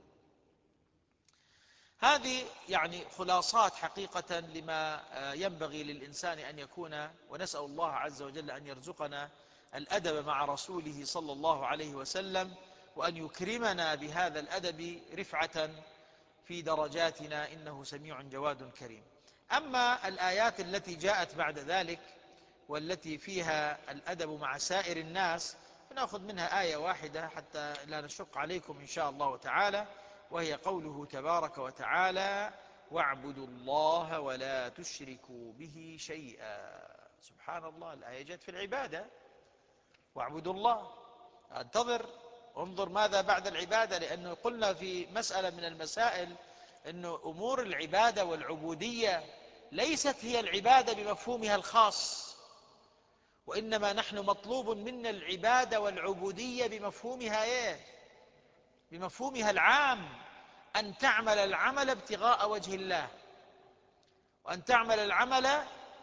هذه يعني خلاصات حقيقة لما ينبغي للإنسان أن يكون، ونسأل الله عز وجل أن يرزقنا الأدب مع رسوله صلى الله عليه وسلم، وأن يكرمنا بهذا الأدب رفعة في درجاتنا، إنه سميع جواد كريم. أما الآيات التي جاءت بعد ذلك والتي فيها الأدب مع سائر الناس، فنأخذ منها آية واحدة حتى لا نشق عليكم إن شاء الله تعالى، وهي قوله تبارك وتعالى واعبدوا الله ولا تشركوا به شيئا. سبحان الله، الآية جاءت في العبادة، واعبدوا الله. انظر ماذا بعد العبادة، لأنه قلنا في مسألة من المسائل أن أمور العبادة والعبودية ليست هي العبادة بمفهومها الخاص، وإنما نحن مطلوب منا العبادة والعبودية بمفهومها إيه؟ بمفهومها العام، أن تعمل العمل ابتغاء وجه الله، وأن تعمل العمل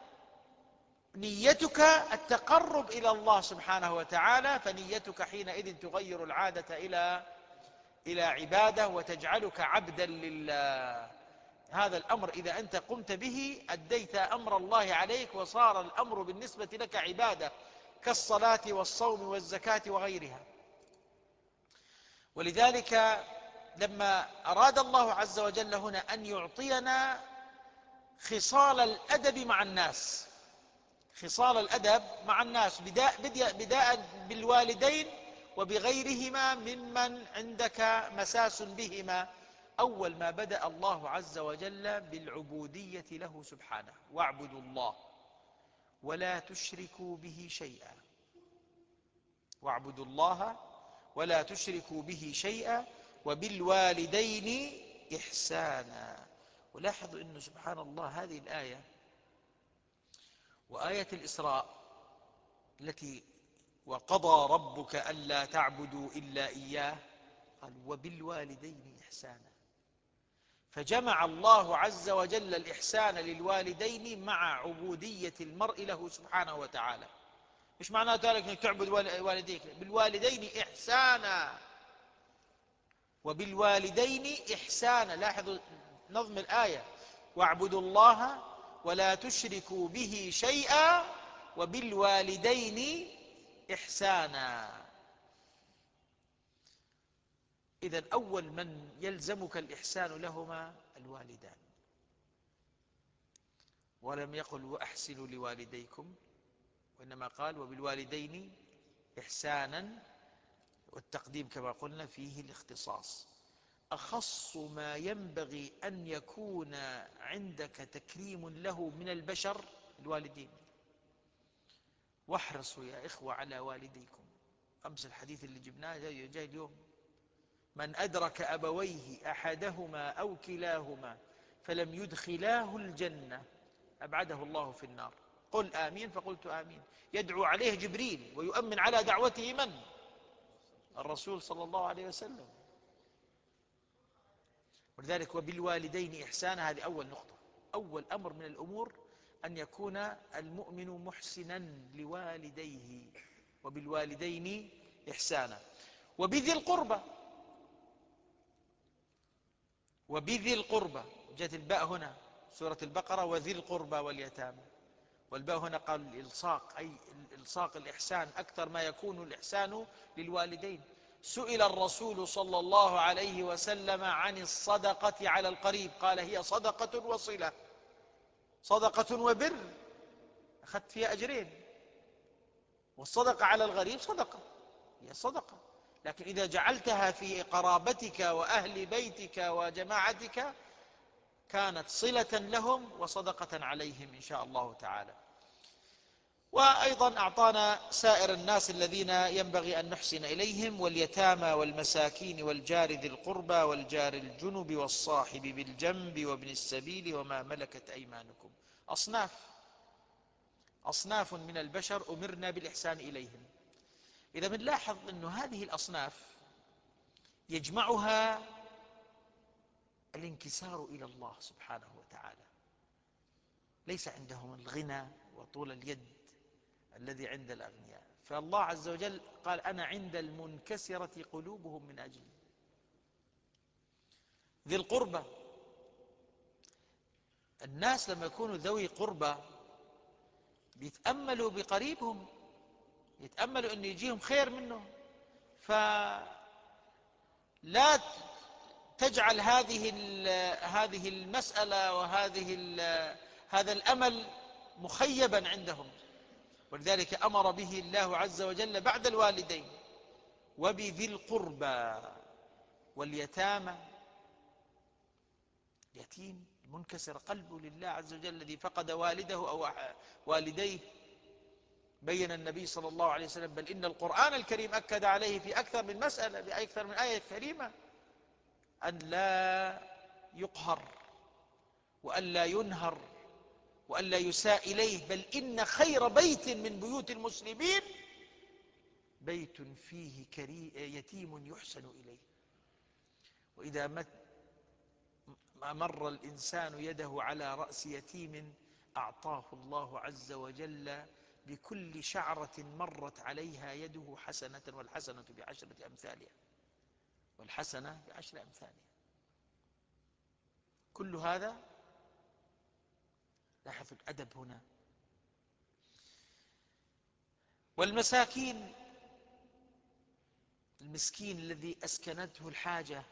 نيتك التقرب إلى الله سبحانه وتعالى، فنيتك حينئذ تغير العادة إلى عبادة وتجعلك عبدا لله. هذا الأمر إذا أنت قمت به أديت أمر الله عليك، وصار الأمر بالنسبة لك عبادة كالصلاة والصوم والزكاة وغيرها. ولذلك لما أراد الله عز وجل هنا أن يعطينا خصال الأدب مع الناس، خصال الأدب مع الناس بداء بالوالدين وبغيرهما ممن عندك مساس بهما، أول ما بدأ الله عز وجل بالعبودية له سبحانه، واعبدوا الله ولا تشركوا به شيئا، واعبدوا الله ولا تشركوا به شيئا وبالوالدين إحسانا. ولاحظوا أنه سبحان الله هذه الآية وآية الإسراء التي وقضى ربك ألا تعبدوا إلا إياه، قال وبالوالدين إحسانا، فجمع الله عز وجل الإحسان للوالدين مع عبودية المرء له سبحانه وتعالى. مش معناه ذلك أنك تعبد والديك، بالوالدين إحسانا، وبالوالدين إحسانا. لاحظوا نظم الآية: واعبدوا الله ولا تشركوا به شيئا وبالوالدين إحسانا. إذن أول من يلزمك الإحسان لهما الوالدان، ولم يقل وأحسنوا لوالديكم، وإنما قال وبالوالدين إحسانا، والتقديم كما قلنا فيه الاختصاص. أخص ما ينبغي أن يكون عندك تكريم له من البشر الوالدين. واحرصوا يا إخوة على والديكم. أمس الحديث اللي جبناه جاي اليوم: من أدرك أبويه أحدهما أو كلاهما فلم يدخلاه الجنة أبعده الله في النار. قل آمين، فقلت آمين. يدعو عليه جبريل ويؤمن على دعوته من؟ الرسول صلى الله عليه وسلم. ولذلك وبالوالدين إحسانا، هذه أول نقطة، أول أمر من الأمور أن يكون المؤمن محسنا لوالديه. وبالوالدين إحسانا. وبذي القربى، وبذي القربى، جاءت الباء هنا سورة البقرة: وذي القربى واليتامى، والباء هنا قال الإلصاق، أي الإلصاق الإحسان، أكثر ما يكون الإحسان للوالدين. سئل الرسول صلى الله عليه وسلم عن الصدقة على القريب، قال هي صدقة وصلة، صدقة وبر، أخذت فيها أجرين. والصدقة على الغريب صدقة، هي صدقة، لكن إذا جعلتها في قرابتك وأهل بيتك وجماعتك كانت صلة لهم وصدقة عليهم إن شاء الله تعالى. وأيضا أعطانا سائر الناس الذين ينبغي أن نحسن إليهم: واليتامى والمساكين والجار ذي القربى والجار الجنب والصاحب بالجنب وابن السبيل وما ملكت أيمانكم. أصناف من البشر أمرنا بالإحسان إليهم. إذا بنلاحظ أن هذه الأصناف يجمعها الانكسار إلى الله سبحانه وتعالى. ليس عندهم الغنى وطول اليد الذي عند الأغنياء، فالله عز وجل قال: أنا عند المنكسرة قلوبهم من أجلي. ذي القربى، الناس لما يكونوا ذوي قربى بيتأملوا بقريبهم، يتأملوا أن يجيهم خير منه، فلا تجعل هذه المسألة هذا الأمل مخيبا عندهم. ولذلك أمر به الله عز وجل بعد الوالدين: وبذي القربى واليتامى. يتيم منكسر قلبه لله عز وجل الذي فقد والده أو والديه، بين النبي صلى الله عليه وسلم: بل إن القرآن الكريم أكد عليه في أكثر من مسألة بأكثر من آية كريمة أن لا يقهر وأن لا ينهر وأن لا يساء إليه، بل إن خير بيت من بيوت المسلمين بيت فيه يتيم يحسن إليه. وإذا مر الإنسان يده على رأس يتيم أعطاه الله عز وجل بكل شعرة مرت عليها يده حسنة، والحسنة بعشرة أمثالها، والحسنة بعشر أمثالها. كل هذا لاحظوا الأدب هنا. والمساكين، المسكين الذي أسكنته الحاجة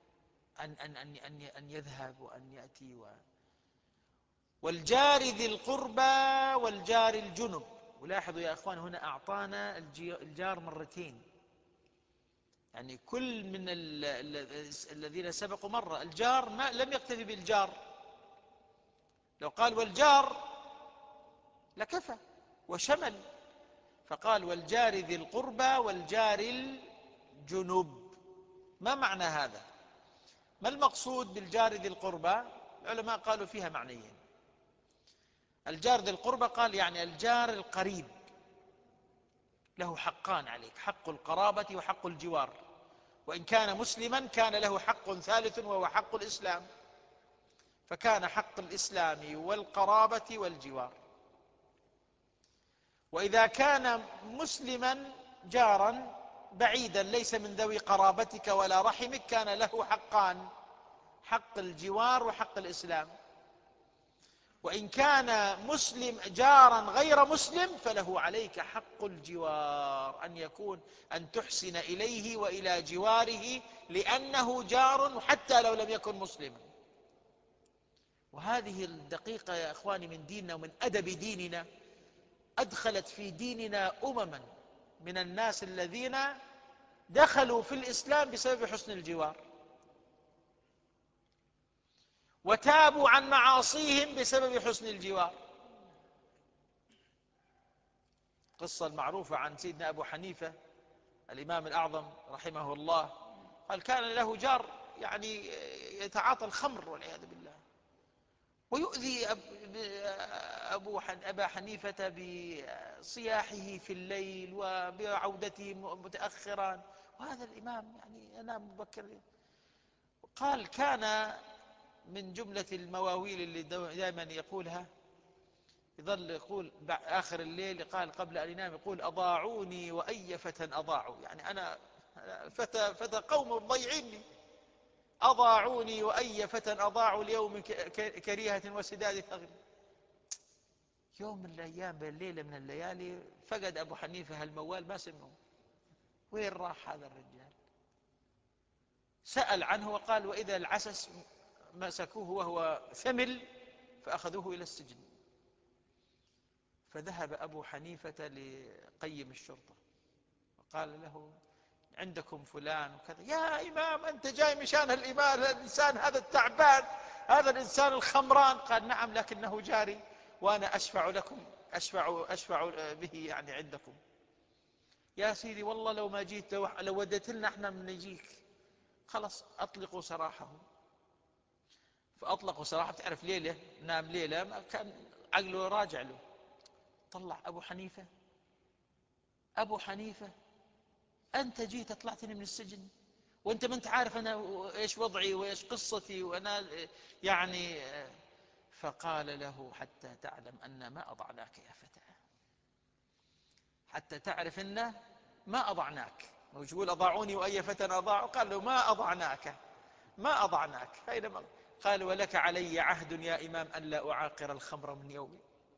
أن يذهب وأن يأتي والجار ذي القربى والجار الجنب. ولاحظوا يا أخوان هنا أعطانا الجار مرتين، يعني كل من الذين سبقوا مرة. الجار لم يكتفي بالجار، لو قال والجار لكفى وشمل، فقال والجار ذي القربى والجار الجنب. ما معنى هذا؟ ما المقصود بالجار ذي القربى؟ العلماء قالوا فيها معنيين. الجار ذي القربى قال يعني الجار القريب له حقان عليك: حق القرابة وحق الجوار، وإن كان مسلما كان له حق ثالث وهو حق الإسلام، فكان حق الإسلام والقرابة والجوار. وإذا كان مسلما جارا بعيدا ليس من ذوي قرابتك ولا رحمك كان له حقان: حق الجوار وحق الإسلام. وإن كان مسلم جارا غير مسلم فله عليك حق الجوار، أن تحسن إليه وإلى جواره لأنه جار حتى لو لم يكن مسلما. وهذه الدقيقة يا إخواني من ديننا ومن أدب ديننا أدخلت في ديننا أمما من الناس الذين دخلوا في الإسلام بسبب حسن الجوار، وتابوا عن معاصيهم بسبب حسن الجوار. قصة المعروفة عن سيدنا أبو حنيفة الإمام الأعظم رحمه الله، قال كان له جار يعني يتعاطى الخمر والعياذ بالله، ويؤذي أبا حنيفة بصياحه في الليل وبعودته متأخرا، وهذا الإمام يعني ينام مبكر. قال كان من جملة المواويل اللي دائما يقولها، يظل يقول آخر الليل، قال قبل أن ينام يقول أضاعوني وأي فتى أضاعوا، يعني أنا فتى قوم ضيعيني، أضاعوني وأي فتى أضاعوا ليوم كريهة وسداد ثغر. يوم من الأيام بين ليلة من الليالي فقد أبو حنيفة هالموال، ما سمعه، وين راح هذا الرجال؟ سأل عنه وقال وإذا العسس مسكوه وهو ثمل فأخذوه إلى السجن. فذهب أبو حنيفة لقيم الشرطة وقال له عندكم فلان وكذا. يا إمام أنت جاي مشان الإنسان هذا التعبان، هذا الإنسان الخمران؟ قال نعم لكنه جاري وأنا أشفع لكم، أشفع به يعني عندكم. يا سيدي والله لو ما جيت، لو وديت لنا احنا بنجيك، خلاص أطلقوا سراحه. فأطلقوا سراحه. بتعرف ليلة نام ليلة ما كان عقله راجع له، طلع أبو حنيفة أنت جيت طلعتني من السجن وأنت ما أنت عارف أنا إيش وضعي وإيش قصتي وأنا يعني. فقال له حتى تعلم أن ما أضعناك يا فتى، حتى تعرف أن ما أضعناك. مش يقول أضاعوني وأي فتى أضاعوا، قال له ما أضعناك، ما أضعناك. قال ولك علي عهد يا إمام أن لا أعاقر الخمر من يومي.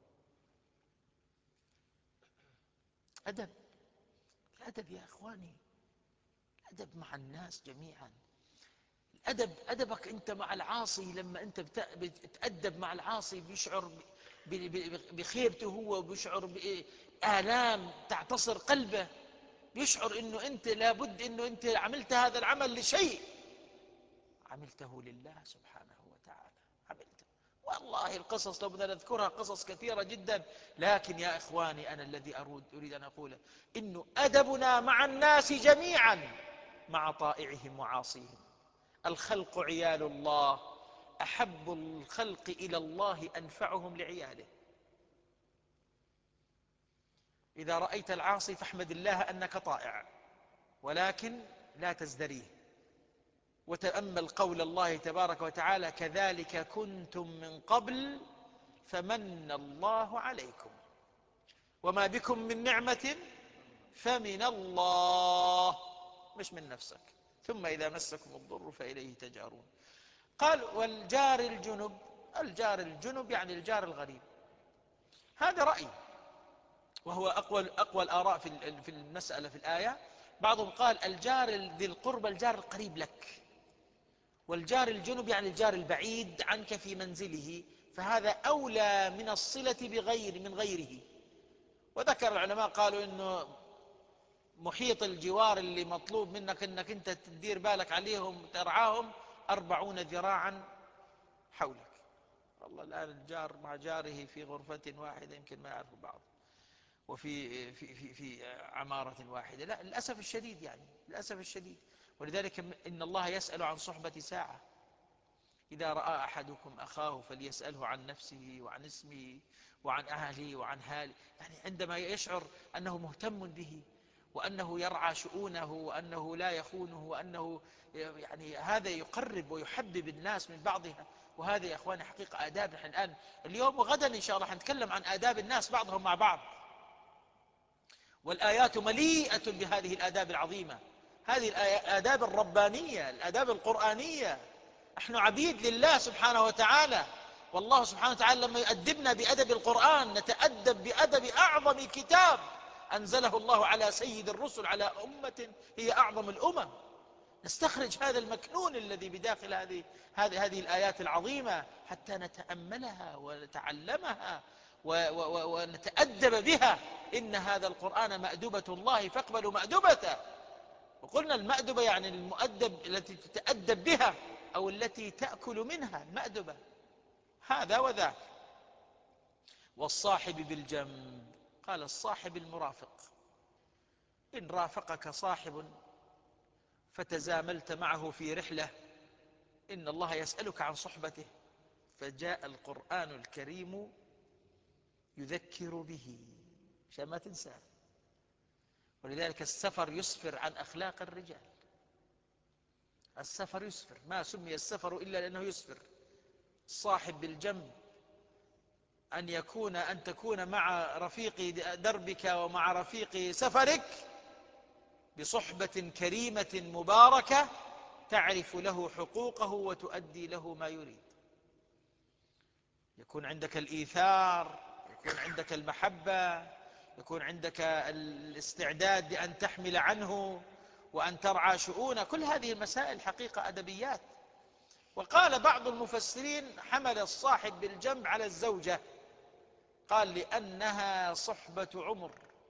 أدب، الأدب يا إخواني، الأدب مع الناس جميعا. أدبك أنت مع العاصي، لما أنت بتأدب مع العاصي بيشعر بخيبته هو، وبيشعر بآلام تعتصر قلبه، بيشعر أنه أنت لابد أنه أنت عملت هذا العمل لشيء، عملته لله سبحانه وتعالى، عملته. والله القصص لو بدنا نذكرها قصص كثيرة جدا، لكن يا إخواني أنا الذي أريد أن أقوله إنه أدبنا مع الناس جميعا مع طائعهم وعاصيهم. الخلق عيال الله، أحب الخلق إلى الله أنفعهم لعياله. إذا رأيت العاصي فاحمد الله أنك طائع، ولكن لا تزدريه. وتأمل قول الله تبارك وتعالى كذلك كنتم من قبل فمن الله عليكم وما بكم من نعمة فمن الله، مش من نفسك. ثم إذا مسكم الضر فإليه تجارون. قال والجار الجنب، الجار الجنب يعني الجار الغريب. هذا رأي، وهو أقوى الآراء في المسألة في الآية. بعضهم قال الجار ذي القرب الجار القريب لك، والجار الجنب يعني الجار البعيد عنك في منزله، فهذا أولى من الصلة من غيره. وذكر العلماء قالوا إنه محيط الجوار اللي مطلوب منك إنك أنت تدير بالك عليهم وترعاهم 40 ذراعا حولك. والله الآن الجار مع جاره في غرفة واحدة يمكن ما يعرفوا بعض، وفي في عمارة واحدة. لا للأسف الشديد، يعني للأسف الشديد. ولذلك إن الله يسأل عن صحبة ساعة. إذا رأى أحدكم أخاه فليسأله عن نفسه وعن اسمه وعن أهله وعن حاله، يعني عندما يشعر أنه مهتم به وأنه يرعى شؤونه وأنه لا يخونه وأنه يعني هذا يقرب ويحبب الناس من بعضها. وهذا يا أخواني حقيقة آداب. نحن الآن اليوم وغدا إن شاء الله حنتكلم عن آداب الناس بعضهم مع بعض، والآيات مليئة بهذه الآداب العظيمة، هذه الآداب الربانية، الآداب القرآنية. نحن عبيد لله سبحانه وتعالى، والله سبحانه وتعالى لما يؤدبنا بأدب القرآن نتأدب بأدب أعظم كتاب أنزله الله على سيد الرسل، على أمة هي أعظم الأمم. نستخرج هذا المكنون الذي بداخل هذه الآيات العظيمة حتى نتأملها ونتعلمها ونتأدب بها. إن هذا القرآن مأدبة الله فاقبلوا مأدبته. وقلنا المأدبة يعني المؤدب التي تتأدب بها أو التي تأكل منها، المأدبة هذا وذاك. والصاحب بالجنب، قال الصاحب المرافق. إن رافقك صاحب فتزاملت معه في رحلة، إن الله يسألك عن صحبته، فجاء القرآن الكريم يذكر به عشان ما تنساه. ولذلك السفر يسفر عن أخلاق الرجال. السفر يسفر، ما سمي السفر إلا لأنه يسفر. الصاحب بالجنب أن تكون مع رفيق دربك ومع رفيق سفرك بصحبة كريمة مباركة تعرف له حقوقه وتؤدي له ما يريد. يكون عندك الإيثار، يكون عندك المحبة، يكون عندك الاستعداد لأن تحمل عنه وأن ترعى شؤونه. كل هذه المسائل حقيقة أدبيات. وقال بعض المفسرين حمل الصاحب بالجنب على الزوجة، قال لأنها صحبة عمر،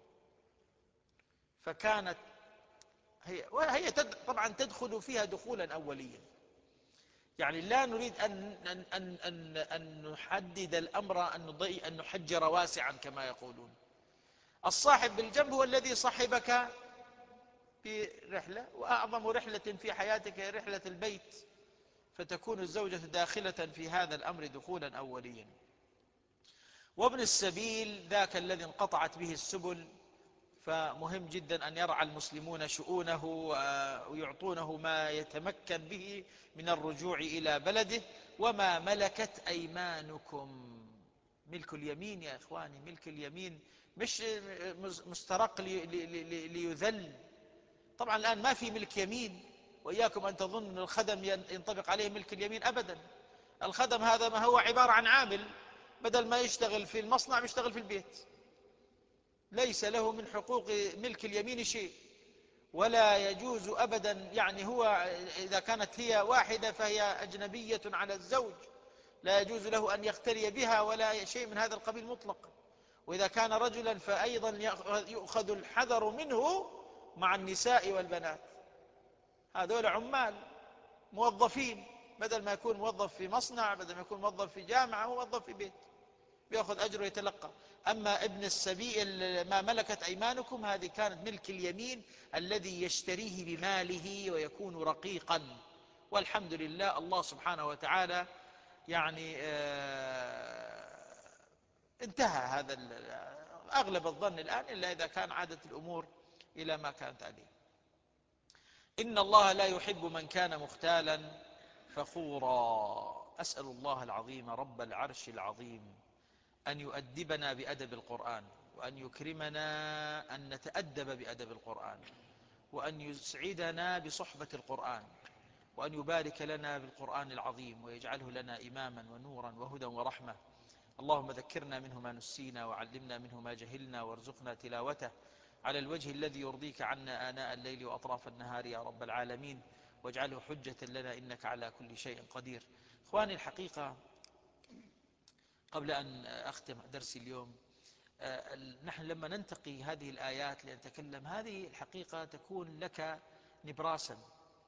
فكانت وهي طبعا تدخل فيها دخولا أوليا. يعني لا نريد أن نحدد الأمر، أن نحجر واسعا كما يقولون. الصاحب بالجنب هو الذي صحبك في رحلة، وأعظم رحلة في حياتك هي رحلة البيت، فتكون الزوجة داخلة في هذا الأمر دخولا أوليا. وابن السبيل ذاك الذي انقطعت به السبل، فمهم جدا أن يرعى المسلمون شؤونه ويعطونه ما يتمكن به من الرجوع إلى بلده. وما ملكت أيمانكم، ملك اليمين يا إخواني، ملك اليمين مش مسترق ليذل. طبعا الآن ما في ملك يمين، وإياكم أن تظن أن الخدم ينطبق عليه ملك اليمين أبدا. الخدم هذا ما هو عبارة عن عامل، بدل ما يشتغل في المصنع يشتغل في البيت، ليس له من حقوق ملك اليمين شيء. ولا يجوز أبدا، يعني هو إذا كانت هي واحدة فهي أجنبية على الزوج، لا يجوز له أن يختلي بها ولا شيء من هذا القبيل مطلقا. وإذا كان رجلا فأيضا يؤخذ الحذر منه مع النساء والبنات. هذول عمال موظفين، بدل ما يكون موظف في مصنع، بدل ما يكون موظف في جامعة، هو موظف في بيت بيأخذ أجر ويتلقى. أما ابن السبيل ما ملكت أيمانكم، هذه كانت ملك اليمين الذي يشتريه بماله ويكون رقيقا. والحمد لله الله سبحانه وتعالى يعني انتهى هذا أغلب الظن الآن، إلا إذا كان عادت الأمور إلى ما كانت عليه. إن الله لا يحب من كان مختالا فخورا. أسأل الله العظيم رب العرش العظيم أن يؤدبنا بأدب القرآن، وأن يكرمنا أن نتأدب بأدب القرآن، وأن يسعدنا بصحبة القرآن، وأن يبارك لنا بالقرآن العظيم، ويجعله لنا إماما ونورا وهدى ورحمة. اللهم ذكرنا منه ما نسينا، وعلمنا منه ما جهلنا، وارزقنا تلاوته على الوجه الذي يرضيك عنا آناء الليل وأطراف النهار يا رب العالمين، واجعله حجة لنا إنك على كل شيء قدير. إخواني الحقيقة، قبل أن أختم درسي اليوم، نحن لما ننتقي هذه الآيات لنتكلم، هذه الحقيقة تكون لك نبراسا،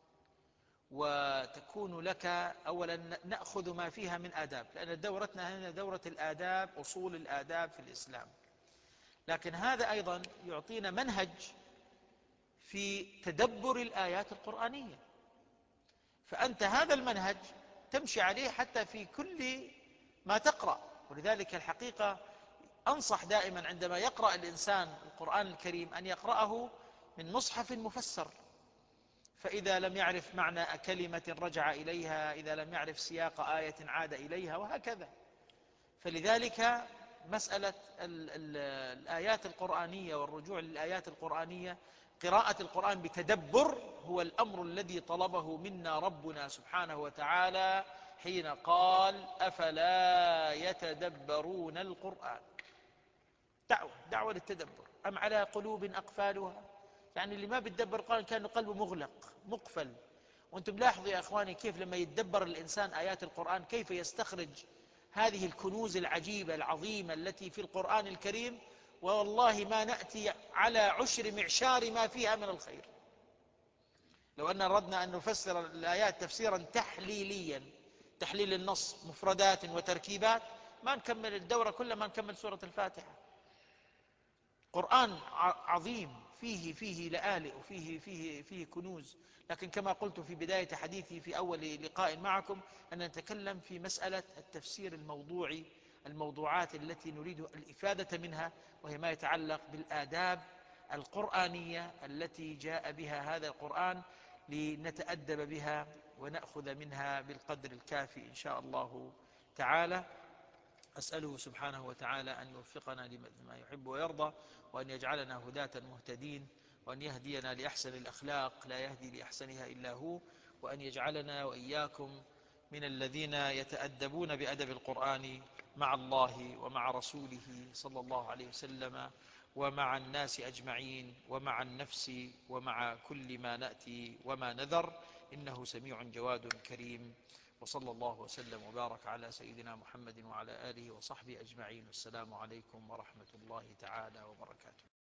وتكون لك أولا نأخذ ما فيها من آداب، لأن دورتنا هنا دورة الآداب، أصول الآداب في الإسلام. لكن هذا أيضا يعطينا منهج في تدبر الآيات القرآنية، فأنت هذا المنهج تمشي عليه حتى في كل ما تقرأ. ولذلك الحقيقة أنصح دائما عندما يقرأ الإنسان القرآن الكريم أن يقرأه من مصحف مفسر، فإذا لم يعرف معنى كلمة رجع إليها، إذا لم يعرف سياق آية عاد إليها، وهكذا. فلذلك مسألة الآيات القرآنية والرجوع للآيات القرآنية قراءة القرآن بتدبر هو الأمر الذي طلبه منا ربنا سبحانه وتعالى حين قال أفلا يتدبرون القرآن. دعوة للتدبر. أم على قلوب أقفالها، يعني اللي ما بيتدبر القرآن كان قلبه مغلق مقفل. وانتم لاحظوا يا أخواني كيف لما يتدبر الإنسان آيات القرآن كيف يستخرج هذه الكنوز العجيبة العظيمة التي في القرآن الكريم، والله ما نأتي على عشر معشار ما فيها من الخير. لو أن أردنا أن نفسر الآيات تفسيرا تحليليا، تحليل النص مفردات وتركيبات، ما نكمل الدورة كلها، ما نكمل سورة الفاتحة. قرآن عظيم فيه لآلئ وفيه كنوز. لكن كما قلت في بداية حديثي في أول لقاء معكم أن نتكلم في مسألة التفسير الموضوعي، الموضوعات التي نريد الإفادة منها، وهي ما يتعلق بالآداب القرآنية التي جاء بها هذا القرآن لنتأدب بها ونأخذ منها بالقدر الكافي إن شاء الله تعالى. أسأله سبحانه وتعالى أن يوفقنا لما يحب ويرضى، وأن يجعلنا هداة مهتدين، وأن يهدينا لأحسن الأخلاق لا يهدي لأحسنها إلا هو، وأن يجعلنا وإياكم من الذين يتأدبون بأدب القرآن مع الله ومع رسوله صلى الله عليه وسلم، ومع الناس أجمعين، ومع النفس، ومع كل ما نأتي وما نذر، إنه سميع جواد كريم. وصلى الله وسلم وبارك على سيدنا محمد وعلى آله وصحبه أجمعين. والسلام عليكم ورحمة الله تعالى وبركاته.